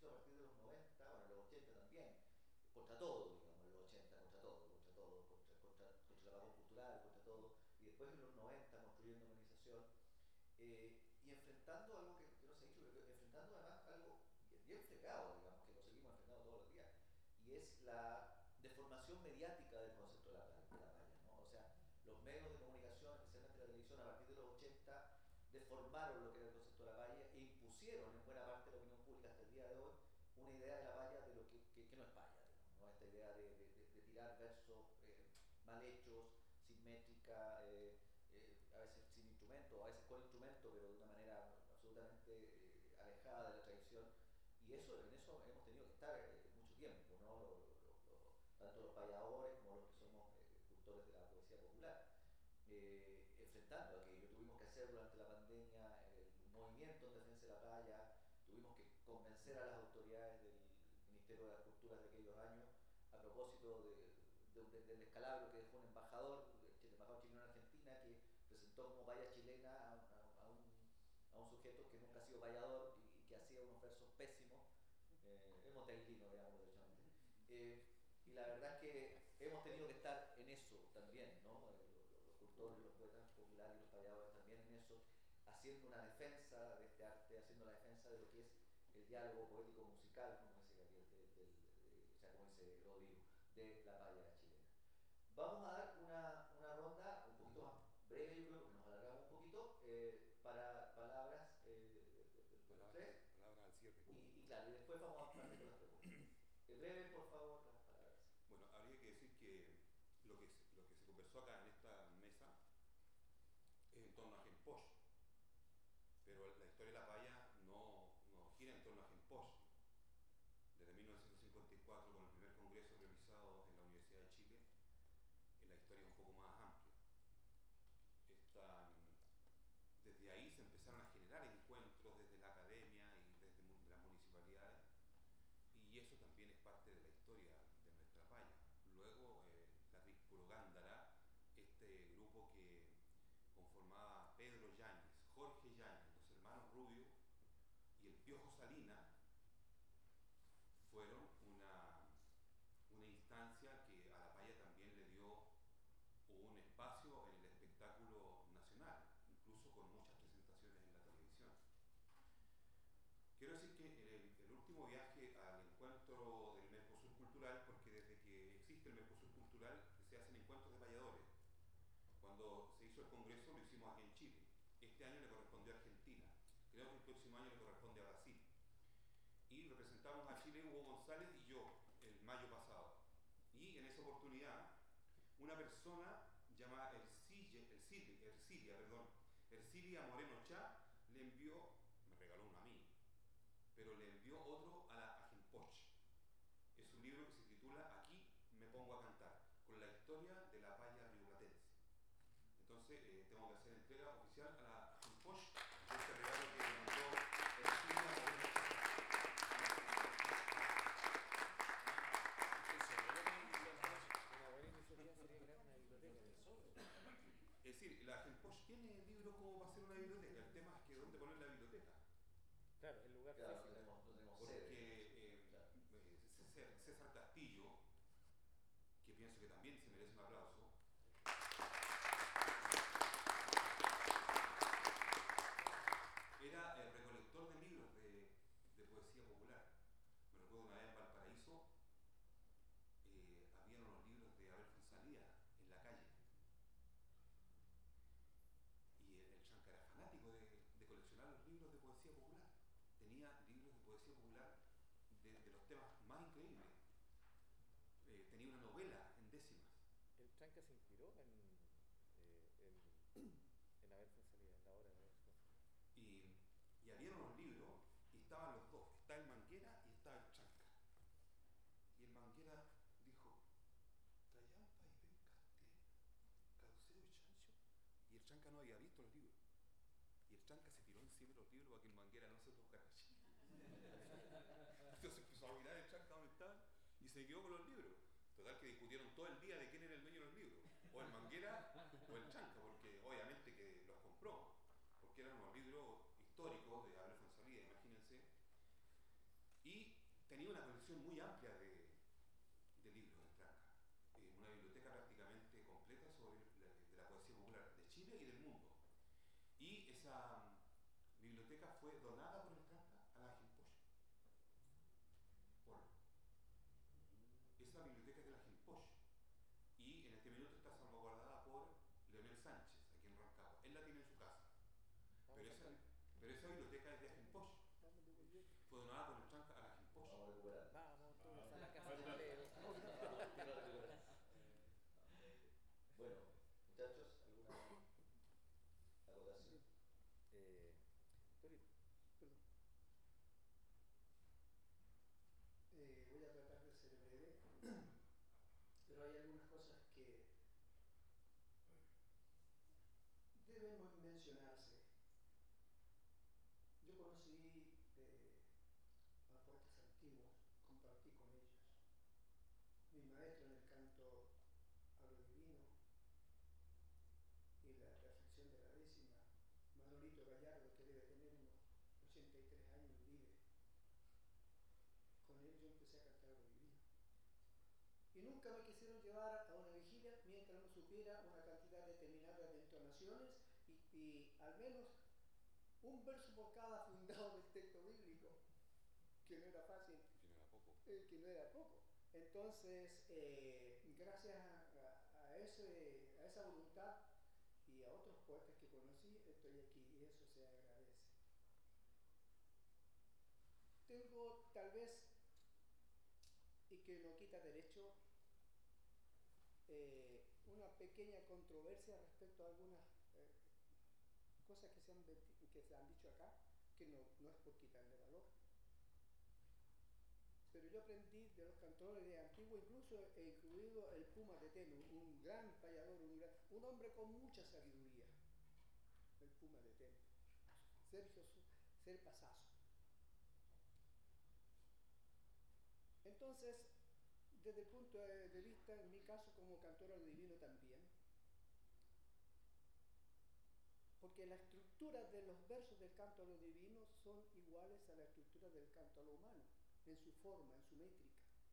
ejercicio a partir de los noventa, bueno, en los ochenta también, contra todo, digamos, en los ochenta, contra todo, contra todo, contra, contra, contra el apagón cultural, contra todo, y después en los noventa construyendo organización, eh, y enfrentando algo que, que no se ha dicho, pero enfrentando además algo bien fregado, digamos, que lo seguimos enfrentando todos los días, y es la deformación mediática del concepto de la, de la playa, ¿no? O sea, los medios de comunicación, especialmente la televisión, a partir de los ochenta, deformaron lo que era el concepto de la playa e impusieron en buena parte de la opinión pública hasta el día de hoy una idea de la playa de lo que, que, que no es playa, digamos, ¿no? Esta idea de, de, de, de tirar versos eh, mal hechos, sin métrica, eh, eh, a veces sin instrumento, a veces con instrumento, pero de una manera absolutamente eh, alejada de la tradición. Y eso, en eso hemos tenido que estar eh, mucho tiempo, ¿no? Lo, lo, lo, tanto los payadores como los que somos eh, cultores de la poesía popular, eh, enfrentando aquello. Tuvimos que hacer durante la pandemia eh, un movimiento en defensa de la playa, tuvimos que convencer a las autoridades del Ministerio de las Culturas de aquellos años a propósito de, de, de, del descalabro que dejó un embajador, el embajador chileno en Argentina, que presentó como paya chilena a, a, a, un, a un sujeto que nunca ha sido payador y, y que hacía unos versos pésimos, eh, es montevideo, digamos, derechamente. Eh, y la verdad es que hemos tenido que estar en eso también, ¿no? Eh, los, los cultores, los poetas populares y los payadores también en eso, haciendo una defensa de este arte, haciendo la defensa de lo que es el diálogo poético musical, como dice Gabriel, de, de, de, o sea, como dice Rodrigo, de la paya chilena. Vamos a dar una, una ronda un poquito más breve, yo creo, porque nos alargamos un poquito, eh, para palabras eh, de, de, de, de los tres.
Palabras al cierre.
Y, y claro, y después vamos a partir con las preguntas. Eh, breve, por favor, las palabras.
Bueno, habría que decir que lo que, se, lo que se conversó acá en esta mesa es en torno a Genposh, pero la historia de la paya no, no gira en torno a Genposh. Desde mil novecientos cincuenta y cuatro, con el primer congreso realizado en la Universidad de Chile, la historia es un poco más amplia. Esta, desde ahí se empezaron a generar encuentros desde la academia y desde las municipalidades, y eso también es parte de la historia de nuestra paya. Luego, eh, la Ríspuro Gándara, este grupo que conformaba Pedro Yáñez, Jorge Yáñez, los hermanos Rubio y el Piojo Salina, fueron una, una instancia que a la paya también le dio un espacio en el espectáculo nacional, incluso con muchas presentaciones en la televisión. Quiero decir que el, el último viaje al encuentro del Mercosur Cultural, porque desde que existe el Mercosur Cultural se hacen encuentros de payadores. Cuando se hizo el congreso lo hicimos aquí en Chile. Este año le correspondió a Argentina. Creo que el próximo año le corresponde a Brasil. Y representamos a Chile Hugo González y yo el mayo pasado. Y en esa oportunidad una persona llamada Ercilia, Ercilia, Ercilia, perdón, Ercilia Moreno Chá le envió, me regaló uno a mí, pero le envió otro a la a Genpoch. Es un libro que se titula Aquí me pongo a cantar, con la historia de la paya rioplatense. Entonces eh, tengo que hacer entrega oficial a la Genpoch de este regalo que me mandó Ercilia Moreno Chá. Es decir, la Genpoch tiene libros como para hacer una biblioteca. El tema es que dónde poner la biblioteca.
Claro, el lugar
Claro,
físico.
no tenemos, no tenemos
Porque
sede,
eh,
claro.
César, César Castillo, que pienso que también se merece un aplauso, era el recolector de libros de, de poesía popular. Me recuerdo una vez en Valparaíso, eh, habían unos libros de Abel Fonsalía en la calle. Y el, el Chanca era fanático de, de coleccionar los libros de poesía popular. Tenía libros de poesía popular de, de los temas más increíbles. Eh, tenía una novela en décimas.
El Chanca se inspiró en, eh, en, en Abel Fonsalía, en la obra de Abel Fonsalía.
Y, y había unos libros y estaban los dos. Está el Manguera y está el Chanca. Y el Manguera dijo, Trayampa y Pencaste, Caucedo y Chancho. Y el Chanca no había visto los libros. Y el Chanca se tiró encima de los libros para que el Manguera no se tocara. Entonces empezó a mirar el Chanca donde estaba y se quedó con los libros. Total que discutieron todo el día de quién era el dueño de los libros. O el Manguera o el Chanca, porque obviamente que los compró. Porque eran unos libros históricos de Abel Fonsalía, imagínense. Y esa um, biblioteca fue donada por el Tranca a la Gimposh. Por esa biblioteca es de la Gimposh. Y en este minuto está salvaguardada por Leonel Sánchez, aquí en Rancagua. Él la tiene en su casa. Pero esa, pero esa biblioteca es de Gimposh. Fue donada por el Tranca a la Gimposh.
Vamos a recuperar.
Vamos todos a la casa
Bueno,
de Leo.
bueno, muchachos, ¿alguna acotación?
Eh, Tori, perdón. Eh, voy a tratar de ser breve, pero hay algunas cosas que deben mencionarse. Yo conocí eh, a poetas antiguos, compartí con ellos. Mi maestro en el canto a lo divino y la reflexión de la décima, Manolito Gallardo, que debe tener unos ochenta y tres años, vive. Con él yo empecé a cantar lo divino. Y nunca me quisieron llevar a una vigilia mientras no supiera una cantidad determinada de entonaciones y, y al menos un verso por cada fundado del texto bíblico, que no era fácil,
Que no era poco.
eh, que no era poco. Entonces, eh, gracias a, a, a, ese, a esa voluntad y a otros poetas que conocí, estoy aquí y eso se agradece. Tengo tal vez, y que no quita derecho, eh, una pequeña controversia respecto a algunas eh, cosas que se, han, que se han dicho acá, que no, no es por quitarle valor. Pero yo aprendí de los cantores de antiguo, incluso he incluido el Puma de Teno, un gran payador, un, gran, un hombre con mucha sabiduría, el Puma de Teno, Sergio Serpasazo. Entonces, desde el punto de vista, en mi caso como cantor a lo divino también, porque la estructura de los versos del canto a lo divino son iguales a la estructura del canto a lo humano, en su forma, en su métrica.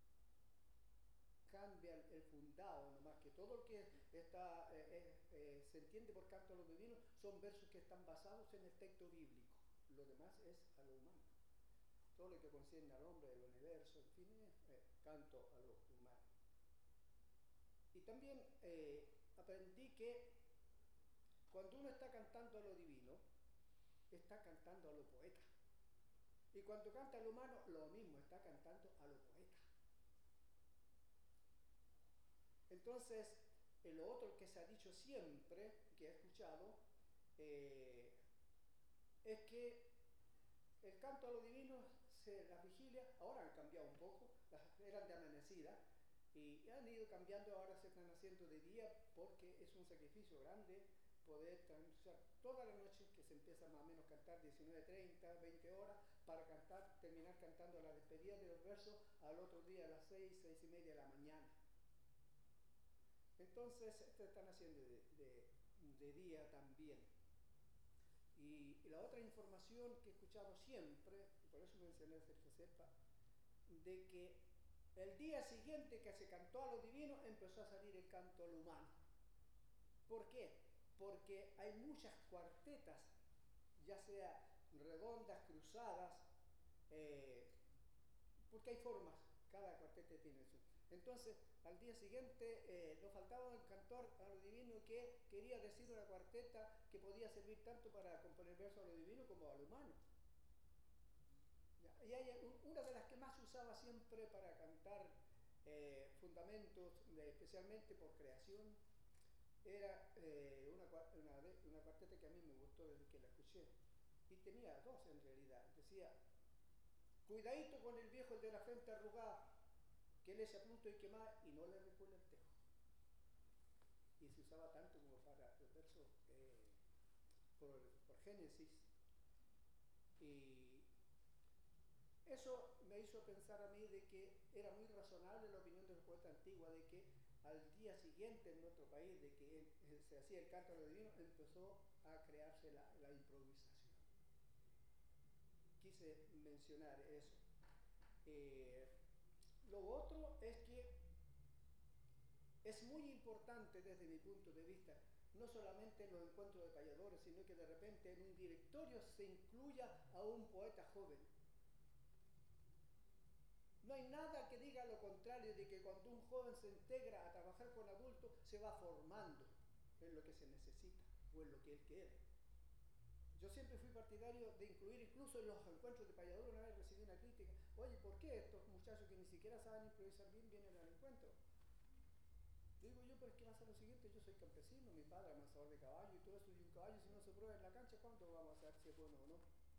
Cambia el fundado, nomás que todo lo que está, eh, eh, se entiende por canto a lo divino son versos que están basados en el texto bíblico. Lo demás es a lo humano. Todo lo que concierne al hombre, al universo, en fin, eh, canto a lo humano. Y también eh, aprendí que cuando uno está cantando a lo divino, está cantando a lo poeta. Y cuando canta a lo humano, lo mismo, está cantando a lo poeta. Entonces, eh, lo otro que se ha dicho siempre, que he escuchado, eh, es que el canto a lo divino, se, las vigilias, ahora han cambiado un poco, las eran de amanecida, y han ido cambiando, ahora se están haciendo de día, porque es un sacrificio grande poder transmitir toda la noche, que se empieza más o menos a cantar diecinueve treinta, veinte horas, para cantar, terminar cantando la despedida de los versos al otro día a las seis, seis y media de la mañana. Entonces, se están haciendo de, de, de día también. Y, y la otra información que he escuchado siempre, y por eso mencioné a Sergio Serpa, de que el día siguiente que se cantó a lo divino, empezó a salir el canto a lo humano. ¿Por qué? Porque hay muchas cuartetas, ya sea redondas, cruzadas, eh, porque hay formas, cada cuarteta tiene su. Entonces, al día siguiente eh, nos faltaba un cantor a lo divino que quería decir una cuarteta que podía servir tanto para componer versos a lo divino como a lo humano. Y hay un, una de las que más se usaba siempre para cantar eh, fundamentos, de, especialmente por creación, era eh, una, una, una cuarteta que a mí me gustó desde que la escuché. Y tenía dos en realidad. Decía, cuidadito con el viejo, el de la frente arrugada, que le echa punto y quema y no le recuela el tejo. Y se usaba tanto como para el verso eh, por, por Génesis. Y eso me hizo pensar a mí de que era muy razonable la opinión de los poetas antiguos, de que al día siguiente en nuestro país de que eh, se hacía el canto a lo divino, empezó a crearse la, la improvisación. Quise mencionar eso. Eh, lo otro es que es muy importante desde mi punto de vista no solamente en los encuentros de payadores, sino que de repente en un directorio se incluya a un poeta joven. No hay nada que diga lo contrario de que cuando un joven se integra a trabajar con adultos, se va formando en lo que se necesita o en lo que él quiere. Yo siempre fui partidario de incluir, incluso en los encuentros de payadores, una vez recibí una crítica: oye, ¿por qué estos muchachos que ni siquiera saben improvisar bien vienen al encuentro? Digo yo, pero es que pasa lo siguiente: yo soy campesino, mi padre es amansador de caballo y todo eso, y un caballo si no se prueba en la cancha, ¿cuánto vamos a saber si es bueno o no?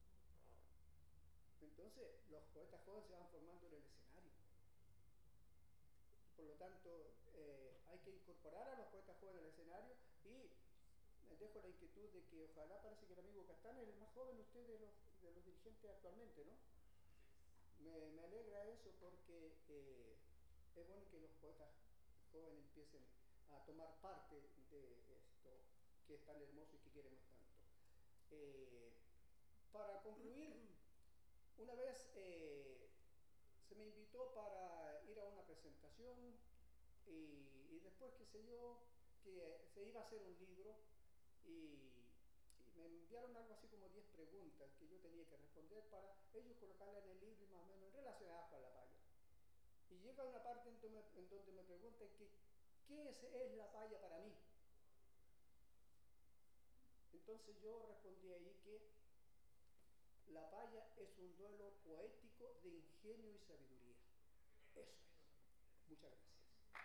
Entonces, los poetas jóvenes se van formando en el escenario. Por lo tanto, eh, hay que incorporar a los poetas jóvenes al escenario, y les dejo la inquietud de que ojalá, parece que el amigo Castán es el más joven usted de los, de los dirigentes actualmente, ¿no? Me, me alegra eso, porque eh, es bueno que los poetas jóvenes empiecen a tomar parte de esto que es tan hermoso y que queremos tanto. Eh, para concluir, una vez eh, se me invitó para ir a una presentación, y, y después, qué sé yo, que se iba a hacer un libro, y, y me enviaron algo así como diez preguntas que yo tenía que responder para ellos colocarla en el libro y más o menos relacionadas con la paya. Y llega una parte en donde me, en donde me preguntan que, ¿qué es, es la paya para mí? Entonces yo respondí ahí que la paya es un duelo poético de ingenio y sabiduría. Eso es. Muchas gracias.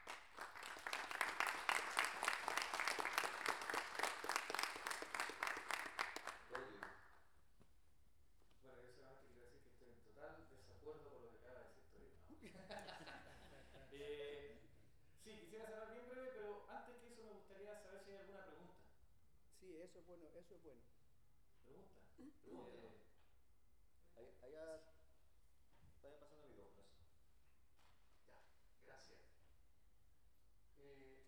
Bueno, yo solamente quiero decir que estoy en total desacuerdo con lo que acaba de decir Torino. eh, sí, quisiera cerrar bien breve, pero antes que eso me gustaría saber si hay alguna pregunta.
Sí, eso es bueno, eso es bueno.
¿Pregunta? Pregunta.
Eh, ahí- allá vayan pasando micrófonos.
Ya, gracias. Eh,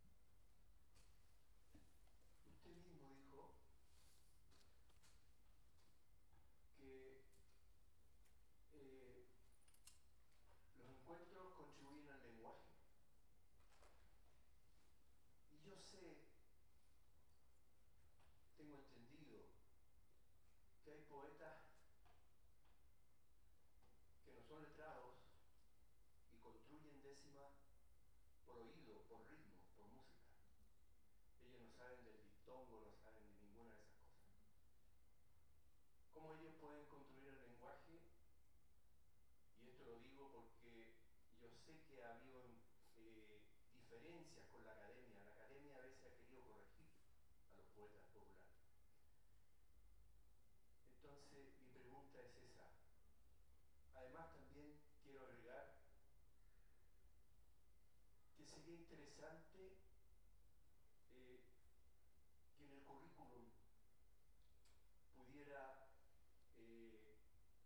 usted mismo dijo que eh, los encuentros contribuyen al lenguaje. Y yo sé, tengo entendido, que hay poetas que no son letrados y construyen décimas por oído, por ritmo, por música. Ellos no saben del diptongo, no saben de ninguna de esas cosas. ¿Cómo ellos pueden construir el lenguaje? Y esto lo digo porque yo sé que ha habido eh, diferencias con la academia. La academia a veces ha querido corregir a los poetas populares. Entonces, mi pregunta es esa. Además, también quiero agregar que sería interesante eh, que en el currículum pudiera, eh,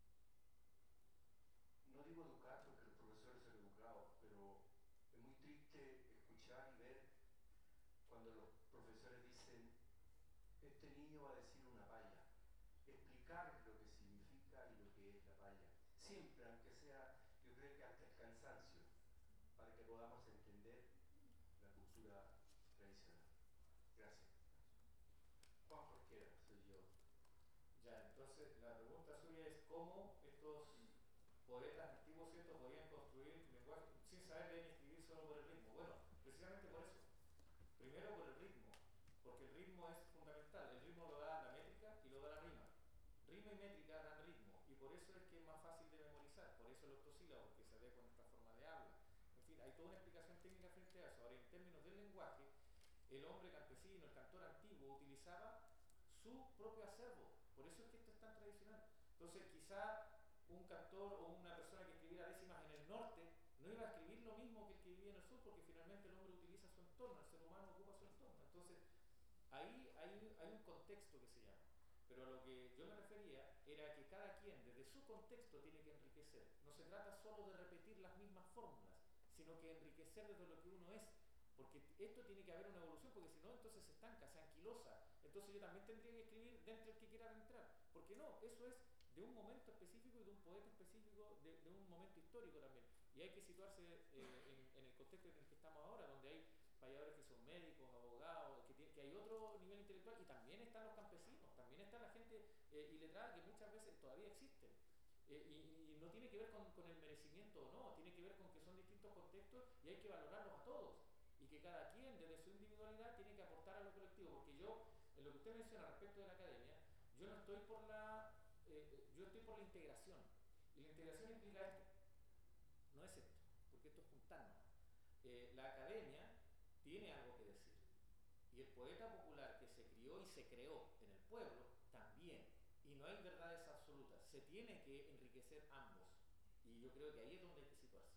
no digo educar porque los profesores son educados, pero es muy triste escuchar y ver cuando los profesores dicen: este niño va a decir una paya. Explicar lo que significa y lo que es la paya. Siempre, aunque sea, yo creo que hasta el cansancio, para que podamos entender la cultura tradicional. Gracias. Juan Jorquera, soy yo.
Ya, entonces la pregunta suya es cómo estos poetas antiguos, ¿cierto?, podían construir lenguaje sin saber leer ni escribir solo por el ritmo. Bueno, precisamente por eso. Primero por el ritmo, porque el ritmo es fundamental. El ritmo lo da la métrica y lo da la rima. Rima y métrica dan ritmo, y por eso es que es más fácil de memorizar. Por eso el octosílabo, porque se adecua a nuestra forma de habla. En fin, hay toda una explicación técnica frente a eso. Ahora, en términos del lenguaje, el hombre campesino, el cantor antiguo, utilizaba su propio acervo. Por eso es que esto es tan tradicional. Entonces, quizá un cantor o una persona que escribiera décimas en el norte no iba a escribir lo mismo que el que vivía en el sur, porque finalmente el hombre utiliza su entorno, el ser humano ocupa su entorno. Entonces, ahí hay, hay un contexto que se llama. Pero a lo que yo me refería era que cada quien desde su contexto tiene que enriquecer. No se trata solo de repetir las mismas fórmulas, sino que enriquecer desde lo que uno es. Porque esto tiene que haber una evolución, porque si no, entonces se estanca, se anquilosa. Entonces yo también tendría que escribir dentro del que quiera entrar. Porque no, eso es de un momento específico y de un poeta específico, de, de un momento histórico también. Y hay que situarse eh, en, en el contexto en el que estamos ahora, donde hay payadores que son médicos, abogados, que, tiene, que hay otro nivel intelectual, y también están los campesinos, también está la gente eh, iletrada que muchas veces todavía existen. Eh, y, y no tiene que ver con, con el merecimiento o no, tiene que ver con que son distintos contextos y hay que valorarlos a todos. Y que cada quien desde su individualidad tiene que aportar a lo colectivo. Porque yo, en lo que usted menciona respecto de la academia, yo no estoy por la, eh, yo estoy por la integración. Y la integración implica esto. No es esto, porque esto es juntarnos. Eh, la academia tiene algo que decir. Y el poeta popular que se crió y se creó en el pueblo también. Y no hay verdades absolutas. Se tiene que enriquecer ambos. Y yo creo que ahí es donde hay que situarse.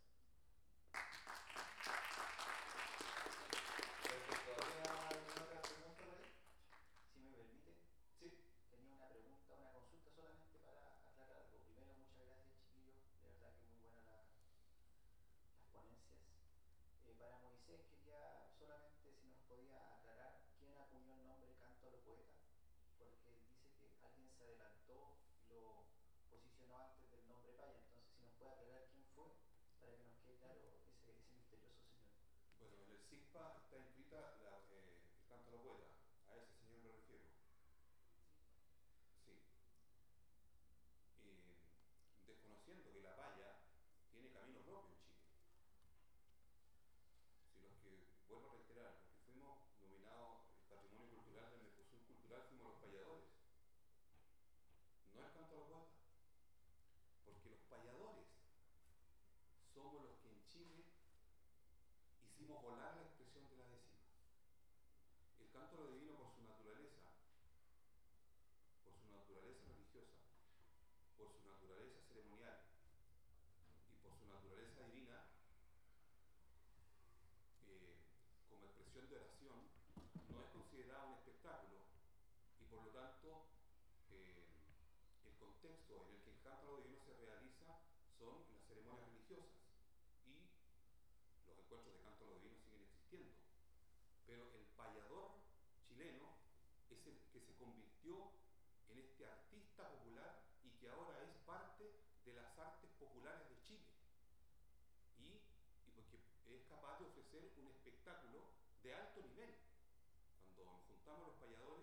¿Todavía hay otra pregunta por ahí? Si me permite.
Sí.
Tenía una pregunta, una consulta solamente para aclarar algo. Primero, muchas gracias, chiquillos. De verdad que muy buenas la, las ponencias. Eh, para Moisés quería solamente si nos podía aclarar quién acuñó el nombre Canto a los Poetas, porque él dice que alguien se adelantó y lo posicionó antes del nombre Paya. Entonces, si nos puede aclarar quién fue, para que nos quede claro ese, ese misterioso señor.
Bueno, en el SIGPA está inscrita la, eh, el canto a la poeta. A ese señor me refiero. Sí. Eh, desconociendo que la paya tiene camino propio en Chile. Si los que, vuelvo a reiterar, los que fuimos nominados el Patrimonio Cultural del Mercosur Cultural fuimos los payadores. No el canto a la poeta. Porque los payadores somos los que en Chile hicimos volar la expresión de la décima. El canto a lo divino, por su naturaleza, por su naturaleza religiosa, por su naturaleza ceremonial y por su naturaleza divina, eh, como expresión de oración, no es considerado un espectáculo y por lo tanto eh, el contexto en el que el canto a lo divino se realiza son las ceremonias religiosas y los encuentros de canto a lo divino siguen existiendo. Pero el payador chileno es el que se convirtió en este artista popular y que ahora es parte de las artes populares de Chile. Y, y porque es capaz de ofrecer un espectáculo de alto nivel. Cuando nos juntamos los payadores,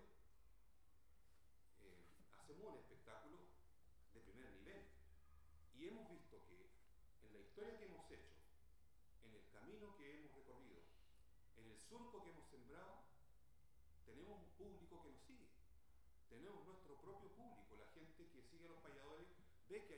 eh, hacemos un espectáculo de primer nivel. Y hemos visto que en la historia que hemos hecho, en el camino que hemos recorrido, en el surco que hemos sembrado, tenemos un público que nos sigue. Tenemos nuestro propio público. La gente que sigue a los payadores ve que